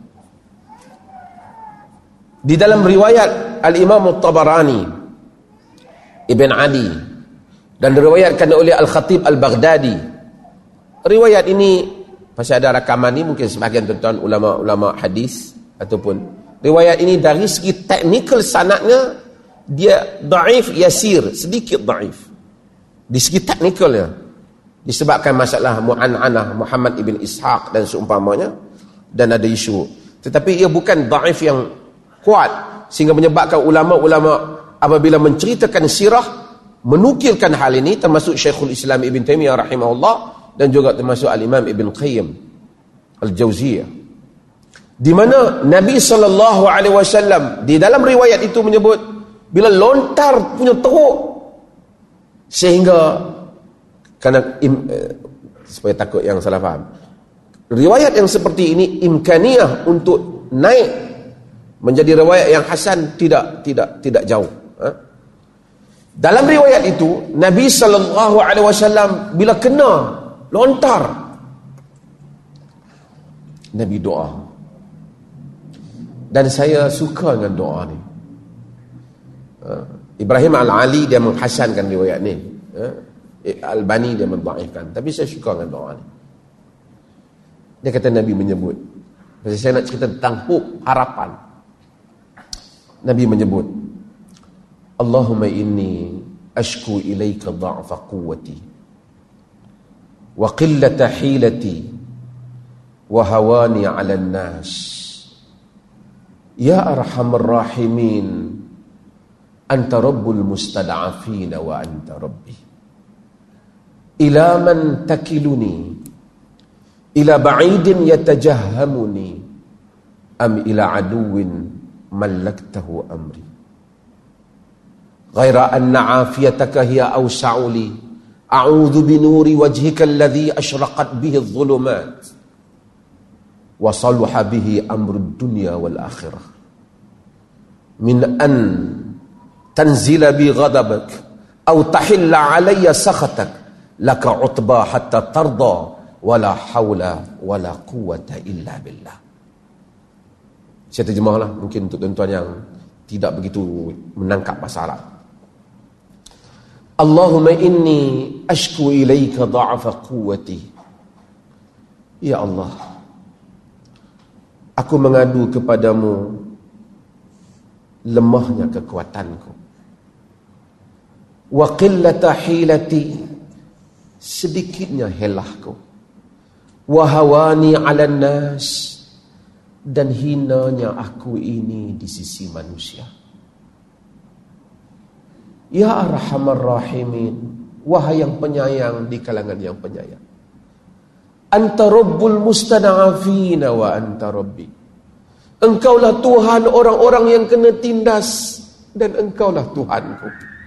Di dalam riwayat Al-Imam At-Tabarani, Ibn Ali, dan diriwayatkan oleh Al-Khatib Al-Baghdadi. Riwayat ini, pasal ada rakaman ni, mungkin sebahagian tuan-tuan ulama-ulama hadis ataupun riwayat ini dari segi teknikal sanadnya dia dhaif yasir, sedikit dhaif. Di segi teknikalnya disebabkan masalah mu'an'anah Muhammad ibn Ishaq dan seumpamanya, dan ada isu. Tetapi ia bukan dhaif yang kuat sehingga menyebabkan ulama-ulama apabila menceritakan sirah menukilkan hal ini, termasuk Syekhul Islam Ibn Taimiyah rahimahullah dan juga termasuk Al-Imam Ibn Qayyim Al-Jauziyah, di mana Nabi sallallahu alaihi wasallam di dalam riwayat itu menyebut bila lontar punya teruk sehingga kerana im, eh, supaya takut yang salah faham, riwayat yang seperti ini imkaniyah untuk naik menjadi riwayat yang hasan tidak tidak tidak jauh. Ha? Dalam riwayat itu Nabi sallallahu alaihi wasallam bila kena lontar, Nabi doa. Dan saya suka dengan doa ni. Ha? Ibrahim Al-Ali dia menghasankan riwayat ni. Ha? Al-Bani dia mendhaifkan, tapi saya suka dengan doa ni. Dia kata Nabi menyebut, pasal saya nak cerita tentang hope, harapan. Nabi menyebut, Allahumma inni ashku ilaika dha'fa quwwati wa qillata hilati wa hawani 'ala an-nas, ya arhamar rahimin, anta rabbul mustad'afin wa anta rabbi, ila man takiluni, ila ba'idin yatajahhamuni, am ila aduwin mallaktahu amri, ghaira anna afiyataka hiya awsa'u li, a'udhu binuri wajhika alladhi ashraqat bihi adh-dhulumat wa saluha bihi amru ad-dunya wal akhirah, min an tanzila bi ghadabak aw tahilla alayya sakhatak, laka utba hatta tarda, wala hawla wala quwwata illa billah. Saya terjemahlah mungkin untuk tuan-tuan yang tidak begitu menangkap bahasa Arab. Allahumma inni ashku ilaika dha'fa quwwati, ya Allah, aku mengadu kepadamu lemahnya kekuatanku, wa qillata hilati, sedikitnya helahku, wa hawani 'alan nas, dan hinanya aku ini di sisi manusia. Ya Arhamar Rahimin, wahai yang penyayang di kalangan yang penyayang. Anta Rabbul Mustada'afina wa anta Rabbi. Engkaulah Tuhan orang-orang yang kena tindas, dan engkaulah Tuhanku.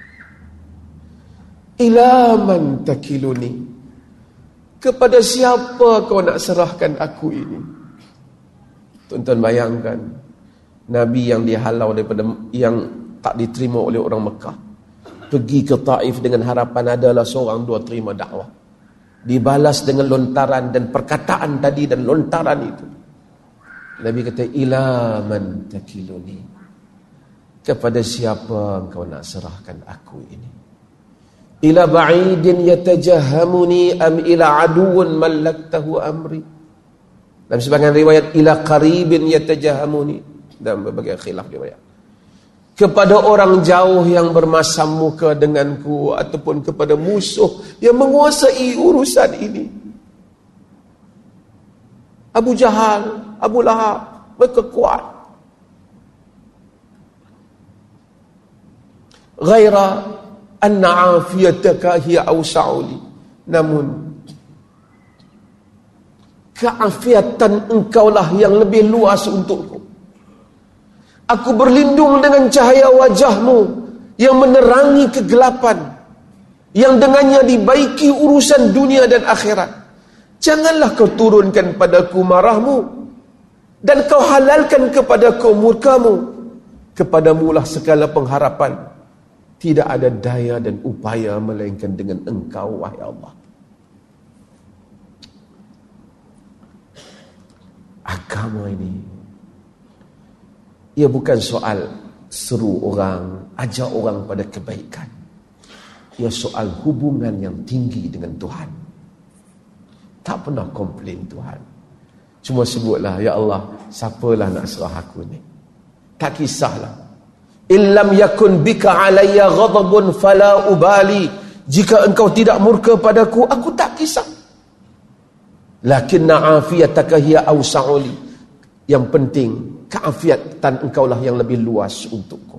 Ila man takiluni, kepada siapa kau nak serahkan aku ini? Tuan-tuan bayangkan, Nabi yang dihalau daripada, yang tak diterima oleh orang Mekah, pergi ke Taif dengan harapan adalah seorang dua terima dakwah, dibalas dengan lontaran dan perkataan tadi dan lontaran itu. Nabi kata, ila man takiluni, kepada siapa engkau nak serahkan aku ini? Ila ba'idin yatajahamuni am ila aduun mallaktahu amri. Dalam sebagian riwayat, ila qaribin yatajahamuni, dalam berbagai khilaf riwayat, kepada orang jauh yang bermasam muka denganku, ataupun kepada musuh yang menguasai urusan ini. Abu Jahal, Abu Lahab, mereka kuat. Ghaira anna afiyataka hiya awsa'uli, namun keafiatan engkaulah yang lebih luas untukku. Aku berlindung dengan cahaya wajahmu yang menerangi kegelapan, yang dengannya dibaiki urusan dunia dan akhirat. Janganlah kau turunkan padaku marahmu, dan kau halalkan kepadaku murkamu. Kepadamulah segala pengharapan. Tidak ada daya dan upaya melainkan dengan engkau, wahai Allah. Agama ini, ia bukan soal seru orang, ajak orang pada kebaikan. Ia soal hubungan yang tinggi dengan Tuhan. Tak pernah komplain Tuhan. Cuma sebutlah, ya Allah, siapalah nak serah aku ni? Tak kisahlah. Illam yakun bika alayya ghadabun fala ubali. Jika engkau tidak murka padaku, aku tak kisah. Lakinna afiyataka hiya awsa'uli. Yang penting, keafiatan engkaulah yang lebih luas untukku.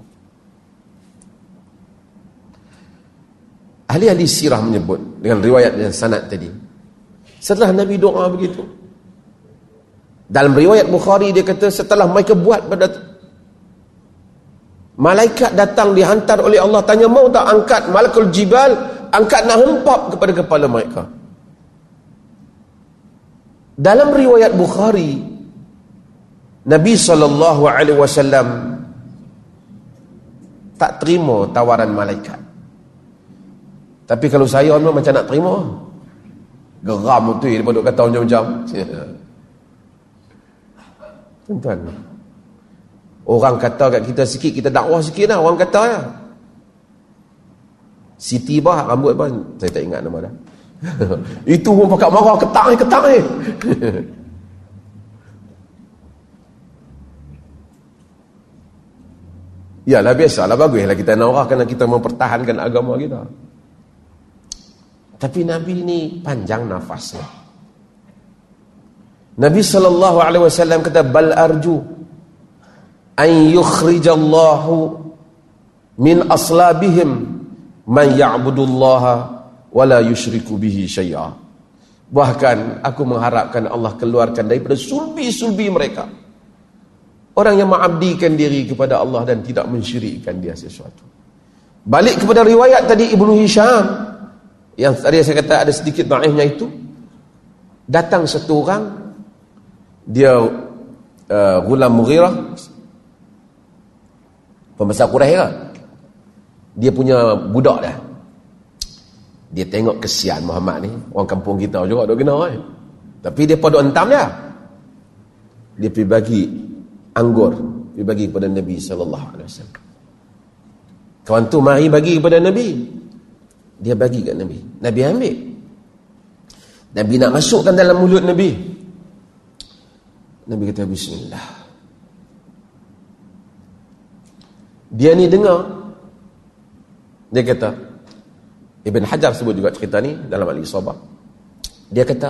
Ahli-ahli sirah menyebut dengan riwayat dan sanad tadi, setelah Nabi doa begitu, dalam riwayat Bukhari dia kata, setelah mereka buat pada, malaikat datang dihantar oleh Allah, tanya, mau tak angkat malakul jibal, angkat nak hempap kepada kepala mereka. Dalam riwayat Bukhari, Nabi sallallahu alaihi wasallam tak terima tawaran malaikat. Tapi kalau saya memang macam nak terima, geram tu daripada kata macam-macam. Tuan-tuan, orang kata kat kita sikit, kita dakwah sikit lah, orang kata ya. Siti bah rambut apa? Saya tak ingat nama dah. Itu pun pakat marah, ketak ni, ketak ni. Yalah, biasalah, baguslah kita nak kerana kita mempertahankan agama kita. Tapi Nabi ni panjang nafasnya. Nabi sallallahu alaihi wasallam kata, bal arju an yukhrijallahu min aslabihim man ya'budullaha wa la yusyriku bihi syai'a. Bahkan aku mengharapkan Allah keluarkan daripada sulbi-sulbi mereka orang yang mengabdikan diri kepada Allah dan tidak mensyirikkan dia sesuatu. Balik kepada riwayat tadi Ibnu Hisham yang tadi saya kata ada sedikit dhaifnya itu. Datang satu orang, dia uh, Ghulam Mughirah, pembesar Quraisy lah. Dia punya budak dah. Dia tengok kesian Muhammad ni, orang kampung kita juga duk kena eh. Tapi dia pada entam dia. Dia pergi bagi anggur, pergi bagi kepada Nabi sallallahu alaihi wasallam. Kawan tu mari bagi kepada Nabi. Dia bagi kat Nabi. Nabi ambil. Nabi nak masukkan dalam mulut Nabi. Nabi kata bismillah. Dia ni dengar. Dia kata, Ibn Hajar sebut juga cerita ni dalam Al-Isabah. Dia kata,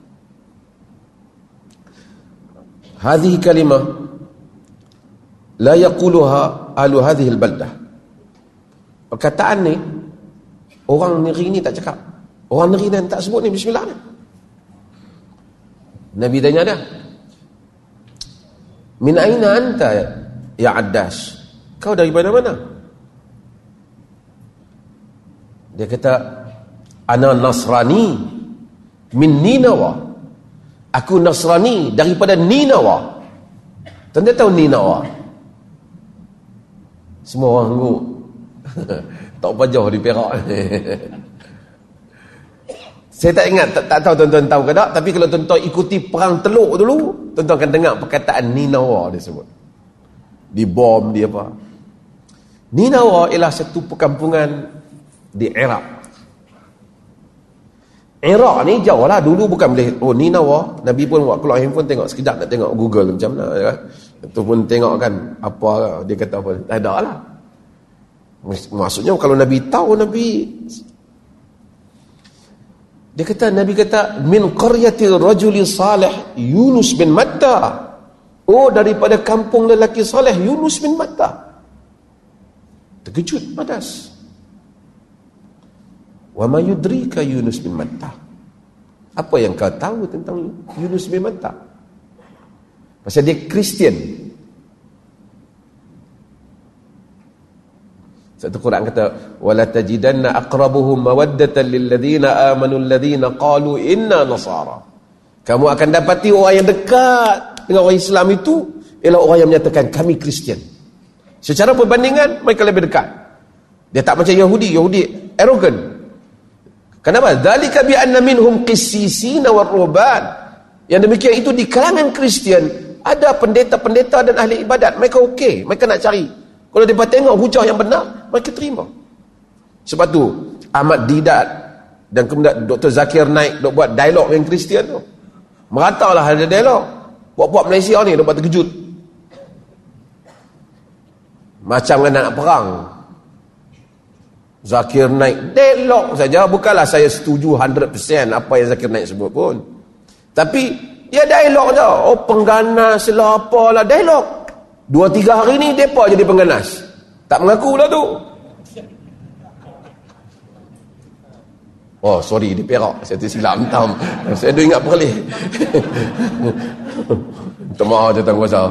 hadhihi kalimah la yaquluha ahlu hadhihi al-baldah. Perkataan ni orang negeri ni tak cakap. Orang negeri ni tak sebut ni bismillah ni. Nabi tanya dia, min aina anta ya Addas? Kau daripada mana? Dia kata, ana Nasrani min Ninawa. Aku Nasrani daripada Ninawa. Tanda tahu Ninawa? Semua orang angguk. Tak apa jauh di Perak. Saya tak ingat, tak, tak tahu tuan-tuan tahu ke tak, tapi kalau tuan-tuan ikuti perang Teluk dulu, tuan-tuan akan dengar perkataan Ninawa dia sebut. Di bom, di apa. Ninawa ialah satu perkampungan di Iraq. Iraq ni jauh lah. Dulu bukan boleh, oh Ninawa, Nabi pun buat keluar handphone tengok sekejap, nak tengok Google macam mana ya. Itu pun tengok kan apa dia kata apa. Tak ada lah. Maksudnya kalau Nabi tahu, Nabi dia kata, Nabi kata, min qaryati rajuli salih Yunus bin Matta. Oh, daripada kampung lelaki saleh Yunus bin Matta. Terkejut Madas. Wa ma yudrika Yunus bin Matta? Apa yang kau tahu tentang Yunus bin Matta? Pasal dia Kristian. Satu Quran kata, wala tajidanna aqrabuhum mawaddatan lil ladzina amanu alladzina qalu inna nasara. Kamu akan dapati orang yang dekat dengan orang Islam itu ialah orang yang menyatakan kami Kristian. Secara perbandingan mereka lebih dekat. Dia tak macam Yahudi. Yahudi arrogant. Kenapa? Dzalika bi anna minhum qissisina war ruhban. Yang demikian itu di kalangan Kristian ada pendeta-pendeta dan ahli ibadat. Mereka okey, mereka nak cari. Kalau mereka tengok hujah yang benar, mereka terima. Sebab tu Ahmad Didat dan kemudian Doktor Zakir Naik dok buat dialog dengan Kristian tu. Meratalah ada dialog. Buat-buat Malaysia ni dok buat terkejut. Macam kan nak perang. Zakir Naik dialog saja. Bukanlah saya setuju one hundred percent apa yang Zakir Naik sebut pun. Tapi dia dialog je. Oh pengganas lah apalah dialog. Dua tiga hari ni mereka jadi pengganas. Tak mengaku lah tu. Oh sorry, di Perak. Saya tersilap entam. Saya dah ingat perlih. Minta maaf je Tuan Kuasa.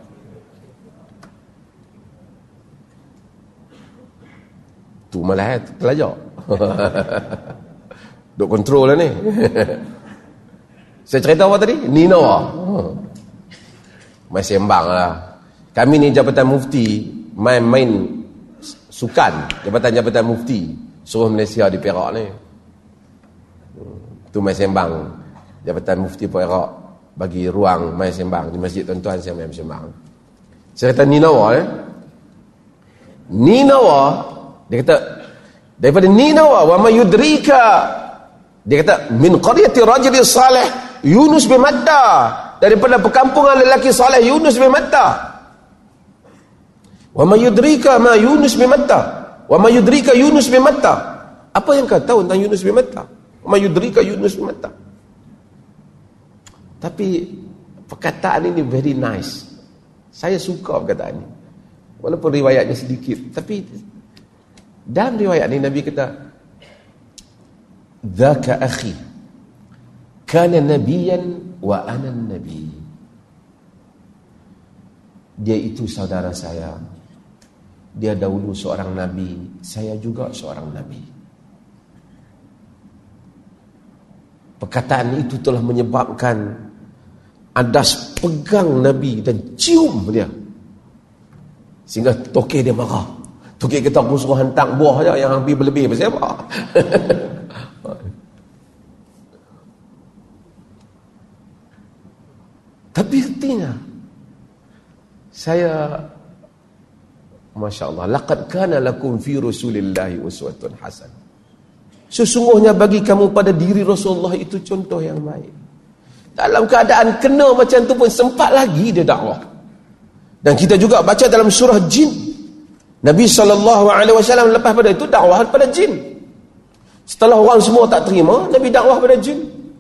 Tu malah eh, pelajar. Duk kontrol lah ni. Saya cerita apa tadi? Nino lah. Main sembang lah. Kami ni Jabatan Mufti main-main sukan. Jabatan-jabatan Mufti seluruh Malaysia di Perak ni. Tu main sembang. Jabatan Mufti Perak bagi ruang main sembang. Di masjid tuan-tuan saya main sembang. Saya kata Ninawa eh. Ninawa, dia kata daripada Ninawa wa ma yudrika. Dia kata min qaryati rajuli salih Yunus bin Matta. Daripada perkampungan lelaki saleh Yunus bin Matta. Wa ma yudrika ma Yunus bin Matta. Wa ma yudrika Yunus bin Matta. Apa yang kau tahu tentang Yunus bin Matta? Wa ma yudrika Yunus bin Matta. Tapi perkataan ini very nice. Saya suka perkataan ini. Walaupun riwayatnya sedikit, tapi dalam riwayat ini Nabi kata, "Dzaka akhi, kana nabiyyan wa ana nabi." Dia itu saudara saya. Dia dahulu seorang nabi, saya juga seorang nabi. Perkataan itu telah menyebabkan Adas pegang Nabi dan cium dia. Sehingga Tokeh dia marah. Tokeh kata aku suruh hantar buah je yang hampir berlebih. Pasal apa? Tapi artinya saya, Masya Allah, laqad kana lakum fi Rasulillahi uswatun hasan. Sesungguhnya bagi kamu pada diri Rasulullah itu contoh yang baik. Dalam keadaan kena macam tu pun sempat lagi dia dakwah. Dan kita juga baca dalam surah Jin, Nabi sallallahu alaihi wasallam lepas pada itu dakwah pada jin. Setelah orang semua tak terima, Nabi dakwah pada jin.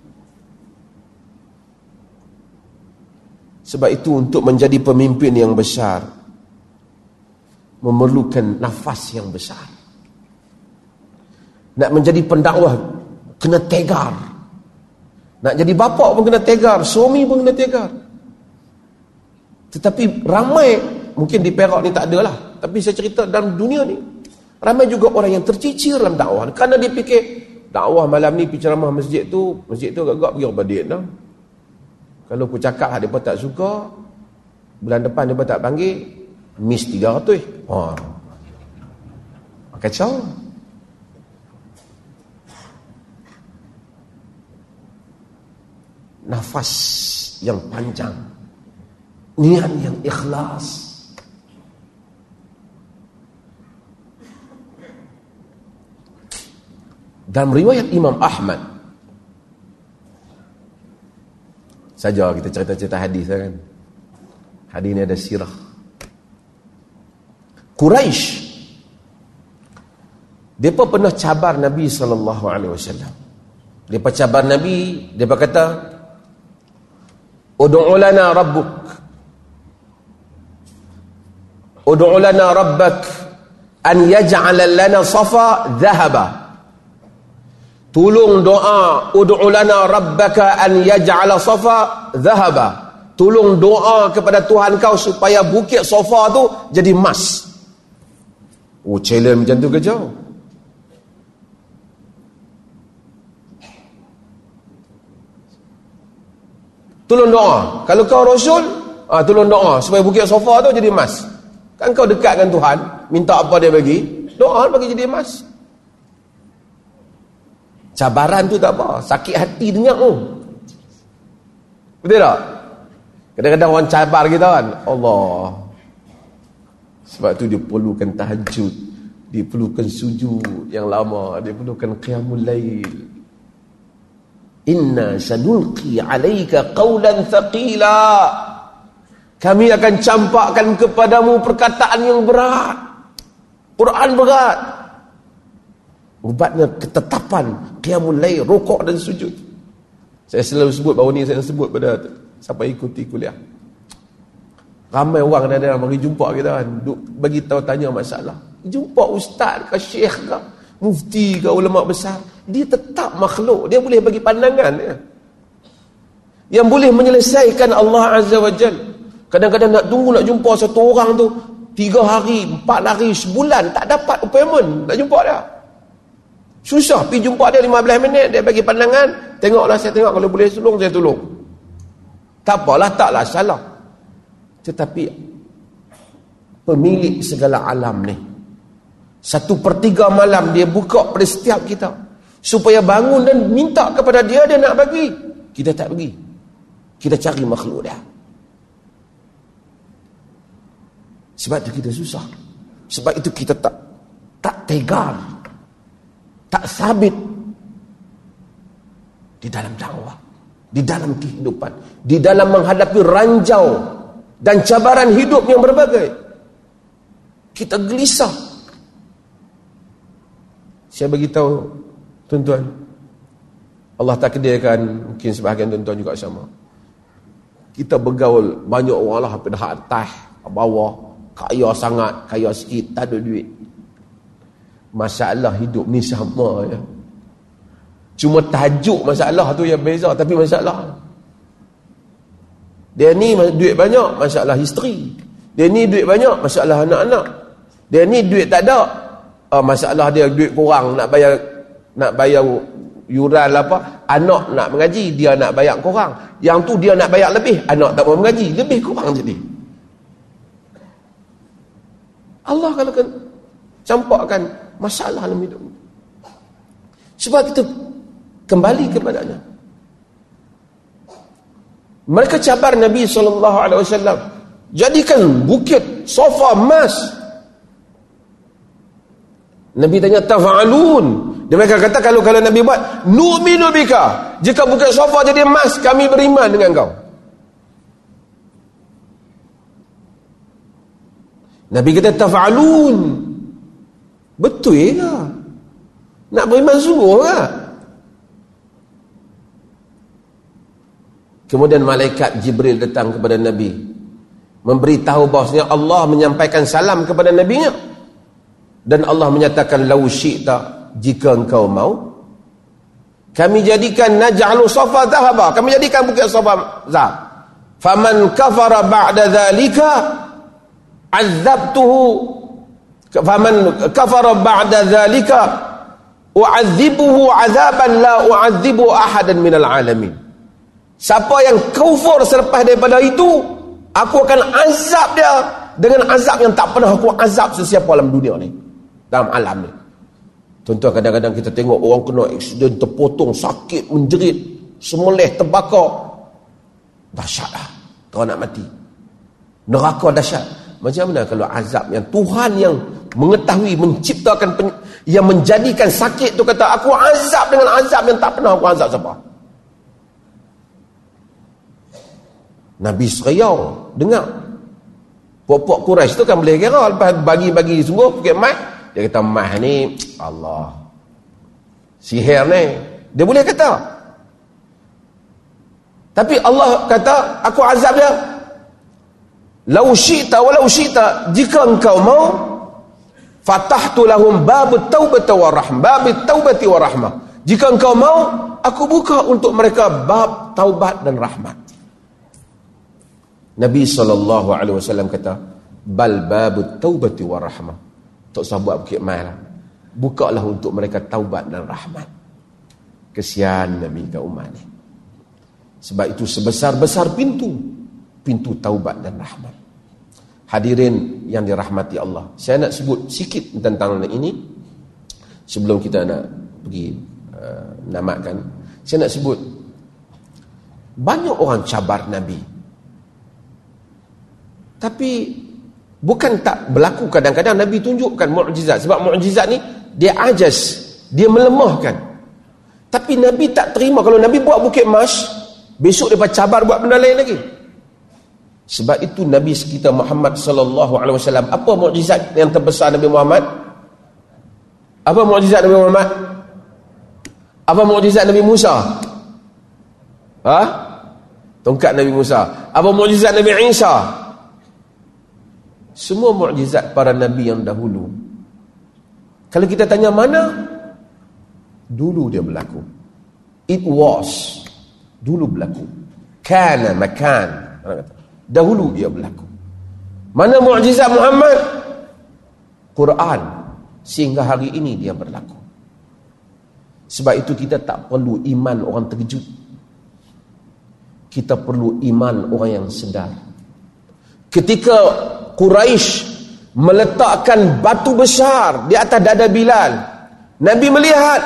Sebab itu untuk menjadi pemimpin yang besar memerlukan nafas yang besar. Nak menjadi pendakwah kena tegar. Nak jadi bapa pun kena tegar, suami pun kena tegar. Tetapi ramai, mungkin di Perak ni tak ada lah, tapi saya cerita dalam dunia ni ramai juga orang yang tercicir dalam dakwah kerana dia fikir dakwah malam ni pergi ceramah masjid tu, masjid tu agak-agak pergi orang badik dah. Kalau aku cakap mereka tak suka, bulan depan mereka tak panggil, miss tiga ratus. Ha. Kacau. Nafas yang panjang, niat yang ikhlas. Dalam riwayat Imam Ahmad, saja kita cerita-cerita hadis kan. Hadis ni ada sirah. Quraisy, depa pernah cabar Nabi sallallahu alaihi wasallam. Depa cabar Nabi, depa kata, "Ud'u lana rabbuk. Ud'u lana rabbak an yaj'al lana safa dhahaba." Tolong doa, ud'u lana rabbaka an yaj'ala safa dhahaba. Tolong doa kepada Tuhan kau supaya bukit Safa tu jadi emas. Oh, challenge macam tu ke jauh? Tolong doa. Kalau kau Rasul, ah, tolong doa supaya bukit Safa tu jadi emas. Kan kau dekat dengan Tuhan, minta apa dia bagi? Doa bagi jadi emas. Cabaran tu tak apa, sakit hati dengar tu. Betul tak? Kadang-kadang orang cabar kita kan, Allah. Sebab tu dia perlukan tahajud, dia perlukan sujud yang lama, dia perlukan qiyamul lail. Inna sanulqi alayka qawlan thaqila. Kami akan campakkan kepadamu perkataan yang berat. Quran berat. Ubatnya ketetapan, qiyamul lail, rukuk dan sujud. Saya selalu sebut, baru ni saya sebut pada siapa ikuti kuliah. Ramai orang ada mari jumpa kita kan, duk bagi tahu tanya masalah. Jumpa ustaz ke syekh ke, mufti ke, ulama besar, dia tetap makhluk, dia boleh bagi pandangan ya. Yang boleh menyelesaikan Allah Azza wa Jal. Kadang-kadang nak tunggu nak jumpa satu orang tu tiga hari, empat hari, sebulan tak dapat appointment nak jumpa dia. Susah pergi jumpa dia lima belas minit, dia bagi pandangan, tengoklah saya tengok, kalau boleh tolong saya tolong. Tak apalah, taklah salah. Tetapi pemilik segala alam ni, satu per tiga malam dia buka pada setiap kita supaya bangun dan minta kepada dia, dia nak bagi. Kita tak bagi. Kita cari makhluk dia. Sebab itu kita susah. Sebab itu kita tak tak tegar, tak sabit di dalam dakwah, di dalam kehidupan, di dalam menghadapi ranjau dan cabaran hidup yang berbagai. Kita gelisah. Saya beritahu tuan-tuan, Allah takdirkan mungkin sebahagian tuan-tuan juga sama. Kita bergaul banyak orang lah pada atas, bawah, kaya sangat, kaya sikit, tak ada duit. Masalah hidup ni sama je. Cuma tajuk masalah tu yang beza, tapi masalah. Dia ni duit banyak, masalah isteri. Dia ni duit banyak, masalah anak-anak. Dia ni duit tak ada, uh, masalah dia duit kurang, nak bayar nak bayar yuran apa, anak nak mengaji, dia nak bayar kurang. Yang tu dia nak bayar lebih, anak tak mau mengaji, lebih kurang jadi. Allah kalau kan campakkan masalah dalam hidup. Sebab kita kembali kepadanya. Mereka cabar Nabi sallallahu alaihi wasallam, jadikan bukit Safa emas. Nabi tanya, tafa'alun? Dia mereka kata, kalau kalau Nabi buat, nu'minu bika. Jika bukit Safa jadi emas, kami beriman dengan kau. Nabi kata, tafa'alun. Betul ya. Nak beriman sungguh ke? Kemudian malaikat Jibril datang kepada Nabi, memberitahu bahawasanya Allah menyampaikan salam kepada Nabi-Nya. Dan Allah menyatakan, lau syi'ta, jika engkau mau, kami jadikan naj'alu safa dhahaba, kami jadikan bukit safa zahab. Faman kafara ba'da dhalika azabtuhu, faman kafara ba'da dhalika u'adzibuhu azaban la u'adzibu ahadan minal alamin. Siapa yang kufur selepas daripada itu, aku akan azab dia dengan azab yang tak pernah aku azab sesiapa dalam dunia ni, dalam alam ni. Contoh, kadang-kadang kita tengok orang kena aksiden, terpotong, sakit, menjerit, semelih, terbakar. Dahsyat lah, kau nak mati. Neraka dahsyat. Macam mana kalau azab yang Tuhan yang mengetahui, menciptakan, yang menjadikan sakit tu kata, aku azab dengan azab yang tak pernah aku azab siapa. Nabi seriau dengar. Pokok Quraisy tu kan boleh kira, lepas bagi-bagi sungguh pakai mah, dia kata mah ni Allah, sihir ni, dia boleh kata. Tapi Allah kata, aku azab dia lau syi'ta wa lau syi'ta, jika engkau mau, fatahtu lahum babut taubati wa rahmah, babut taubati wa rahmah, jika engkau mau, aku buka untuk mereka bab taubat dan rahmat. Nabi sallallahu alaihi wasallam kata, bal babut taubati wa rahmah, tak usah buat bukit mai lah, bukalah untuk mereka taubat dan rahmat. Kesian Nabi ke umat ni. Sebab itu sebesar-besar pintu, pintu taubat dan rahmat. Hadirin yang dirahmati Allah, saya nak sebut sikit tentang ini sebelum kita nak pergi uh, namatkan. Saya nak sebut, banyak orang cabar Nabi, tapi bukan tak berlaku. Kadang-kadang Nabi tunjukkan mukjizat. Sebab mukjizat ni dia ajas, dia melemahkan. Tapi Nabi tak terima kalau Nabi buat bukit mas, besok dia cabar buat benda lain lagi. Sebab itu Nabi kita Muhammad sallallahu alaihi wasallam, apa mukjizat yang terbesar Nabi Muhammad? Apa mukjizat Nabi Muhammad? Apa mukjizat Nabi Musa? Ha? Tongkat Nabi Musa. Apa mukjizat Nabi Isa? Semua mukjizat para nabi yang dahulu. Kalau kita tanya mana, dulu dia berlaku. It was, dulu berlaku. Kana makan, dahulu dia berlaku. Mana mukjizat Muhammad? Quran, sehingga hari ini dia berlaku. Sebab itu kita tak perlu iman orang terkejut, kita perlu iman orang yang sedar. Ketika Quraisy meletakkan batu besar di atas dada Bilal, Nabi melihat,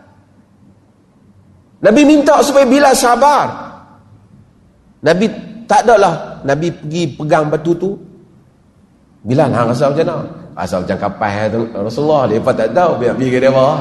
Nabi minta supaya Bilal sabar. Nabi tak adalah Nabi pergi pegang batu tu, Bilal hang rasa macam mana? Rasa macam kapas tu Rasulullah, dia pun tak tahu, biar pergi ke dia bawah.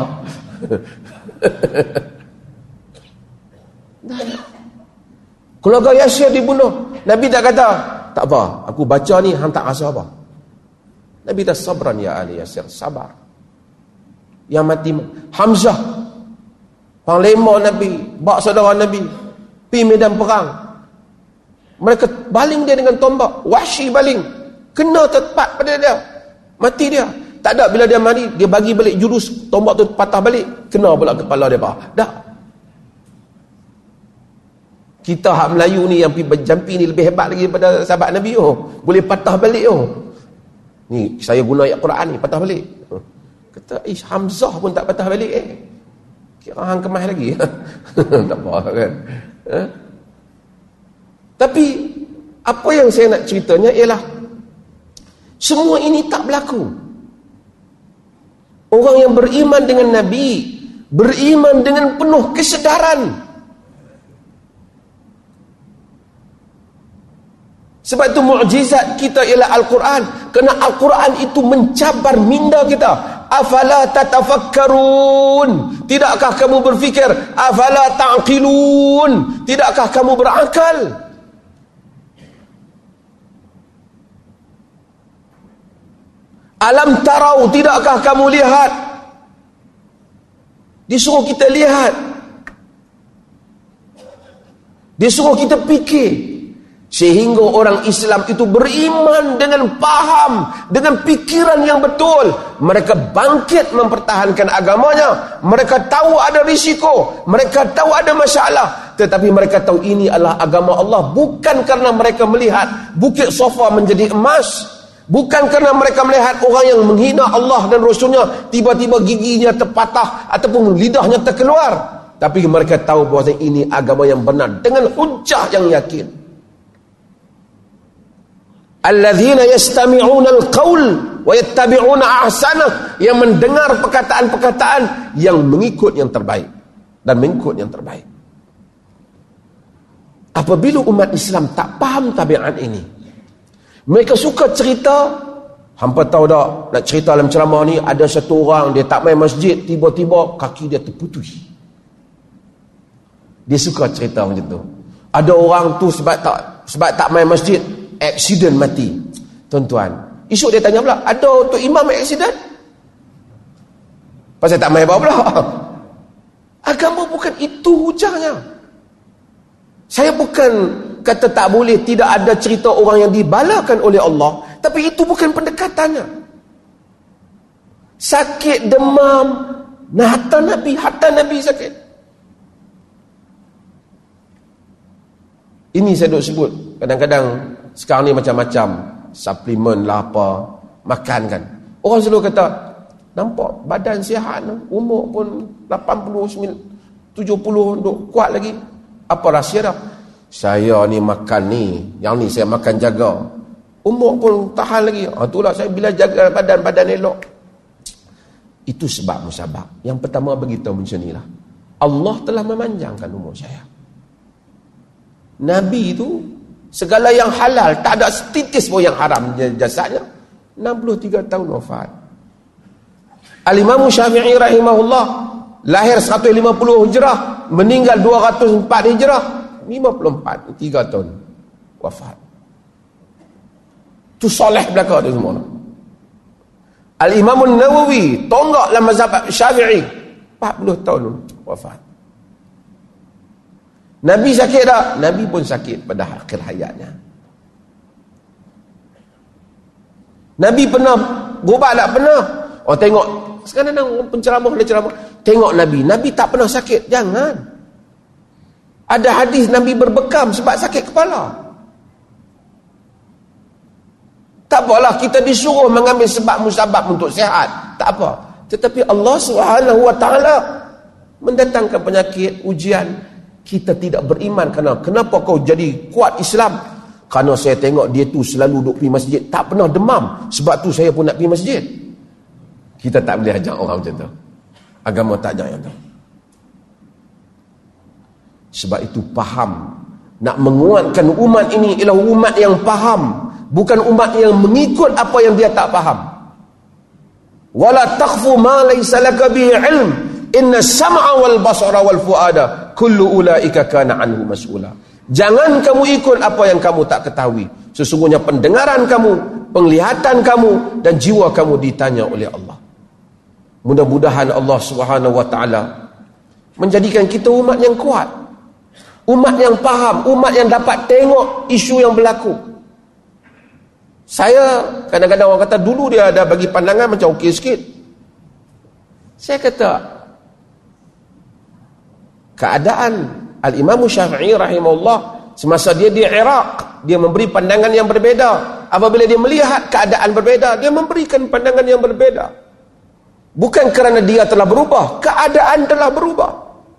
Keluarga Yasir dibunuh, Nabi tak kata, tak apa, aku baca ni hang tak rasa apa. Nabi kata, sabran ya Ali Yasir, sabar. Yang mati Hamzah, panglima Nabi, bak saudara Nabi, pergi medan perang, mereka baling dia dengan tombak, Wahsy baling, kena tepat pada dia, mati dia. Tak ada, bila dia mati, dia bagi balik jurus, tombak tu patah balik, kena pula kepala dia. Dah. Kita hak Melayu ni yang pergi berjampi ni lebih hebat lagi daripada sahabat Nabi. Oh, boleh patah balik. Oh, ni saya guna ayat Quran ni, patah balik. Oh. Kata, ish, Hamzah pun tak patah balik eh. Kira hang kemas lagi. Tak apa kan. Ha? Tapi apa yang saya nak ceritanya ialah semua ini tak berlaku. Orang yang beriman dengan Nabi, beriman dengan penuh kesedaran. Sebab itu mukjizat kita ialah Al-Quran. Kerana Al-Quran itu mencabar minda kita. Afala tatafakkarun, tidakkah kamu berfikir? Afala ta'qilun, tidakkah kamu berakal? Alam tarau, tidakkah kamu lihat? Dia suruh kita lihat. Dia suruh kita fikir. Sehingga orang Islam itu beriman dengan faham, dengan pikiran yang betul. Mereka bangkit mempertahankan agamanya. Mereka tahu ada risiko, mereka tahu ada masalah, tetapi mereka tahu ini adalah agama Allah. Bukan karena mereka melihat Bukit Safa menjadi emas, bukan karena mereka melihat orang yang menghina Allah dan Rasulnya tiba-tiba giginya terpatah ataupun lidahnya terkeluar, tapi mereka tahu bahawa ini agama yang benar dengan hujah yang yakin. Alladzina yastami'una al-qaul wa yattabi'una ahsanah, yang mendengar perkataan-perkataan yang mengikut yang terbaik dan mengikut yang terbaik. Apabila umat Islam tak faham tabiat ini, mereka suka cerita. Hampa tahu tak, nak cerita dalam ceramah ni, ada satu orang dia tak main masjid, tiba-tiba kaki dia terputus. Dia suka cerita macam tu. Ada orang tu sebab tak sebab tak main masjid, aksiden mati. Tuan-tuan, esok dia tanya pula, ada untuk imam aksiden? Pasal tak main apa pula? Agama bukan itu hujahnya. Saya bukan kata tak boleh, tidak ada cerita orang yang dibalakan oleh Allah, tapi itu bukan pendekatannya. Sakit, demam, nah hatta Nabi, hatta Nabi sakit. Ini saya duk sebut, kadang-kadang sekarang ni macam-macam, suplemen lah apa, makan kan. Orang selalu kata, nampak badan sihat, umur pun lapan puluh, tujuh puluh, duk kuat lagi. Apa rahsia dah? Saya ni makan ni, yang ni saya makan jaga, umur pun tahan lagi. Ha, itulah saya bila jaga badan-badan elok. Itu sebab musabak. Yang pertama beritahu macam inilah, Allah telah memanjangkan umur saya. Nabi itu segala yang halal, tak ada setitis pun yang haram jasadnya. enam puluh tiga tahun wafat. Al-Imam Syafi'i rahimahullah lahir seratus lima puluh Hijrah, meninggal dua ratus empat Hijrah, lima puluh empat, tiga tahun wafat. Tu soleh belaka tu semua. Al-Imam Nawawi tonggak dalam mazhab Syafi'i, empat puluh tahun wafat. Nabi sakit tak? Nabi pun sakit pada akhir hayatnya. Nabi pernah berubat tak? Pernah. Oh tengok, sekarang orang penceramah ada ceramah, tengok Nabi. Nabi tak pernah sakit. Jangan. Ada hadis Nabi berbekam sebab sakit kepala. Tak apalah kita disuruh mengambil sebab musabab untuk sihat. Tak apa. Tetapi Allah Subhanahu Wa Taala mendatangkan penyakit, ujian. Kita tidak beriman kerana kenapa kau jadi kuat Islam? Kerana saya tengok dia tu selalu duduk pergi masjid, tak pernah demam. Sebab tu saya pun nak pergi masjid. Kita tak boleh ajak orang macam tu. Agama tak ajak yang tu. Sebab itu faham. Nak menguatkan umat ini ialah umat yang faham, bukan umat yang mengikut apa yang dia tak faham. Wala taqfu ma laysa laka bihi ilm. Inna sam'a wal basara wal fuada kullu ulaika kana anhu mas'ula. Jangan kamu ikut apa yang kamu tak ketahui. Sesungguhnya pendengaran kamu, penglihatan kamu dan jiwa kamu ditanya oleh Allah. Mudah-mudahan Allah Subhanahu Wa Taala menjadikan kita umat yang kuat, umat yang faham, umat yang dapat tengok isu yang berlaku. Saya kadang-kadang orang kata dulu dia ada bagi pandangan macam okey sikit. Saya kata keadaan Al-Imam Syafi'i rahimahullah semasa dia di Iraq, dia memberi pandangan yang berbeza. Apabila dia melihat keadaan berbeza, dia memberikan pandangan yang berbeza. Bukan kerana dia telah berubah, keadaan telah berubah.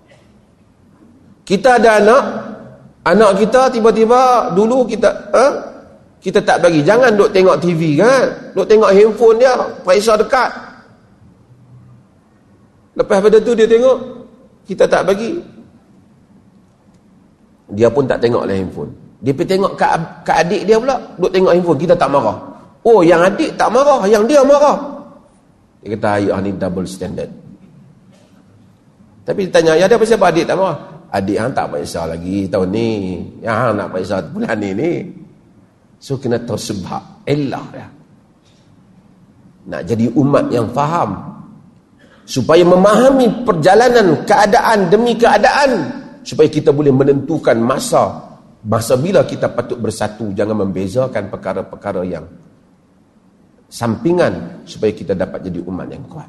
Kita ada anak, anak kita tiba-tiba dulu kita eh, kita tak bagi, jangan duk tengok T V kan, duk tengok handphone dia, periksa dekat. Lepas pada tu dia tengok, kita tak bagi, dia pun tak tengok lah handphone. Dia pergi tengok kat, kat adik dia pula, duk tengok handphone, kita tak marah. Oh, yang adik tak marah, yang dia marah. Dia kata, ayah ni double standard. Tapi dia tanya, ya ada apa siapa adik tak marah? Adik hang tak periksa lagi tahun ni, yang hang nak periksa bulan ni ni. So kena tahu sebab, elah ya. Nak jadi umat yang faham, supaya memahami perjalanan keadaan demi keadaan, supaya kita boleh menentukan masa masa bila kita patut bersatu. Jangan membezakan perkara-perkara yang sampingan, supaya kita dapat jadi umat yang kuat.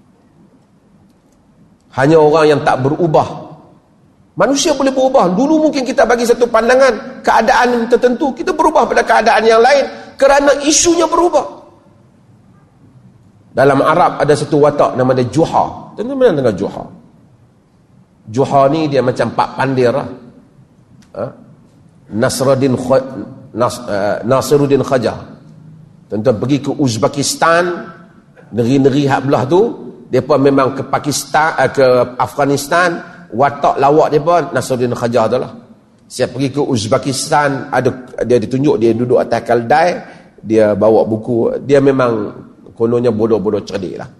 Hanya orang yang tak berubah. Manusia boleh berubah. Dulu mungkin kita bagi satu pandangan keadaan tertentu, kita berubah pada keadaan yang lain kerana isunya berubah. Dalam Arab ada satu watak nama dia Juha. Tentu mana dengar Juha? Juha ni dia macam Pak Pandir lah. Ha? Nasruddin Nas, uh, Nasiruddin Khaja. Tuan-tuan pergi ke Uzbekistan, negeri-negeri hak belah tu, depa memang ke Pakistan, uh, ke Afghanistan, watak lawak depa Nasiruddin Khaja tu lah. Saya pergi ke Uzbekistan, ada dia ditunjuk dia duduk atas kaldai, dia bawa buku, dia memang kononnya bodoh-bodoh cerdik lah.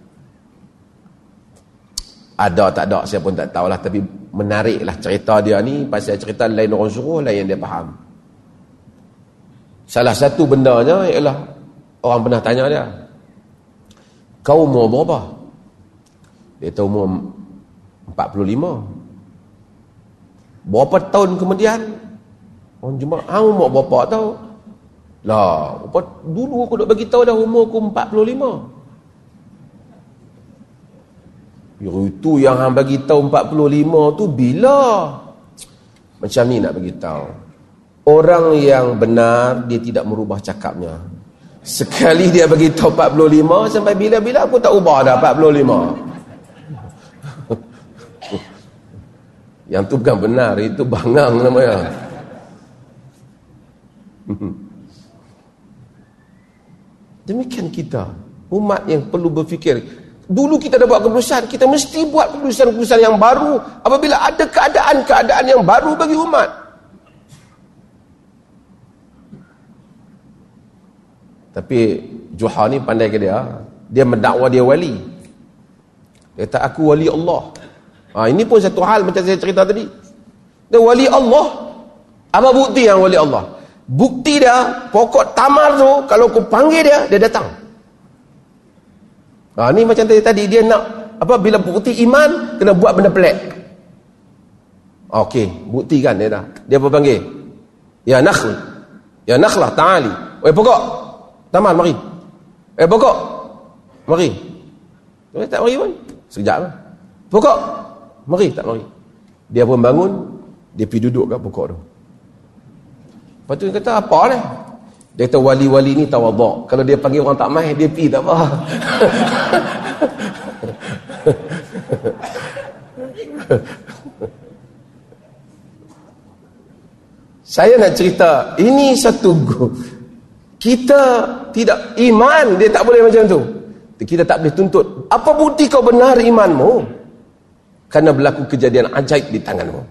Ada tak ada saya pun tak tahulah, tapi menariklah cerita dia ni. Pasal cerita lain orang suruh, lain yang dia faham. Salah satu bendanya ialah orang pernah tanya dia, kau umur berapa? Dia tahu umur empat puluh lima. Berapa tahun kemudian orang jumpa, hang umur berapa tahu? Lah, dulu aku dah bagi tahu dah umur aku empat puluh lima. Ya, itu yang hang bagi tahu empat puluh lima tu bila? Macam ni nak bagi tahu. Orang yang benar dia tidak merubah cakapnya. Sekali dia bagi tahu empat puluh lima, sampai bila-bila aku tak ubah dah empat puluh lima. Yang tu bukan benar, itu bangang namanya. Demikian kita, umat yang perlu berfikir. Dulu kita dah buat keputusan, kita mesti buat keputusan-keputusan yang baru apabila ada keadaan-keadaan yang baru bagi umat. Tapi Juha ni pandai ke dia? Dia mendakwa dia wali. Dia kata aku wali Allah. Ha, ini pun satu hal macam saya cerita tadi. Dia wali Allah. Apa bukti yang wali Allah? Bukti dia, pokok tamar tu, kalau aku panggil dia, dia datang. Ha, ni macam tadi, tadi dia nak, apa, bila bukti iman, kena buat benda pelik. Okey, buktikan dia dah. Dia apa panggil? Ya nakhl. Ya nakhlah, ta'ali. Eh pokok, tamar, mari. Eh pokok, mari. Dia tak mari pun. Sekejap lah. Pokok, mari, tak mari. Dia pun bangun, dia pergi duduk kat pokok tu. Lepas tu dia kata, apa ni? Dia kata, wali-wali ni tawaduk. Kalau dia panggil orang tak main, dia pergi tak apa. Saya nak cerita, ini satu kita tidak iman, dia tak boleh macam tu. Kita tak boleh tuntut. Apa bukti kau benar imanmu? Kerana berlaku kejadian ajaib di tanganmu.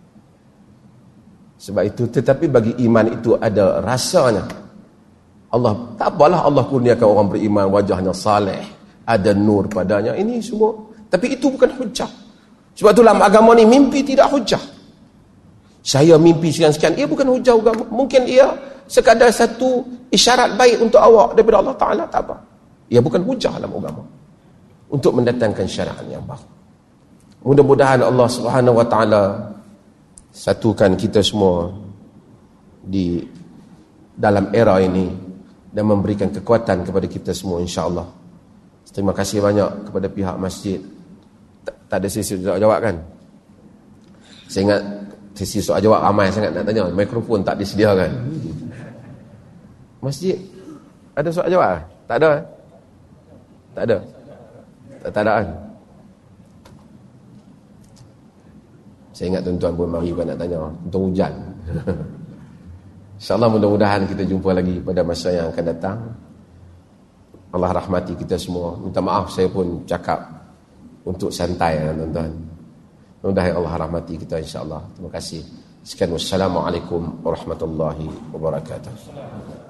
Sebab itu, tetapi bagi iman itu ada rasanya. Allah, tak apalah Allah kurniakan orang beriman, wajahnya saleh, ada nur padanya, ini semua. Tapi itu bukan hujah. Sebab itu dalam agama ni, mimpi tidak hujah. Saya mimpi sekian-sekian, ia bukan hujah agama. Mungkin ia sekadar satu isyarat baik untuk awak daripada Allah Ta'ala, tak apa. Ia bukan hujah dalam agama untuk mendatangkan syariat yang baru. Mudah-mudahan Allah Subhanahu Wa Ta'ala satukan kita semua di dalam era ini dan memberikan kekuatan kepada kita semua, insya-Allah. Terima kasih banyak kepada pihak masjid. Tak, tak ada sesi soal jawab kan? Saya ingat sesi soal jawab ramai sangat nak tanya, mikrofon tak disediakan. Masjid ada soal jawab? Tak ada. Tak ada. Tak, tak ada kan? Saya ingat tuan-tuan pun mari bukan nak tanya tentang hujan. InsyaAllah mudah-mudahan kita jumpa lagi pada masa yang akan datang. Allah rahmati kita semua. Minta maaf saya pun cakap untuk santai tuan-tuan. Mudah-mudahan Allah rahmati kita, insyaAllah. Terima kasih. Sekian, wassalamualaikum warahmatullahi wabarakatuh.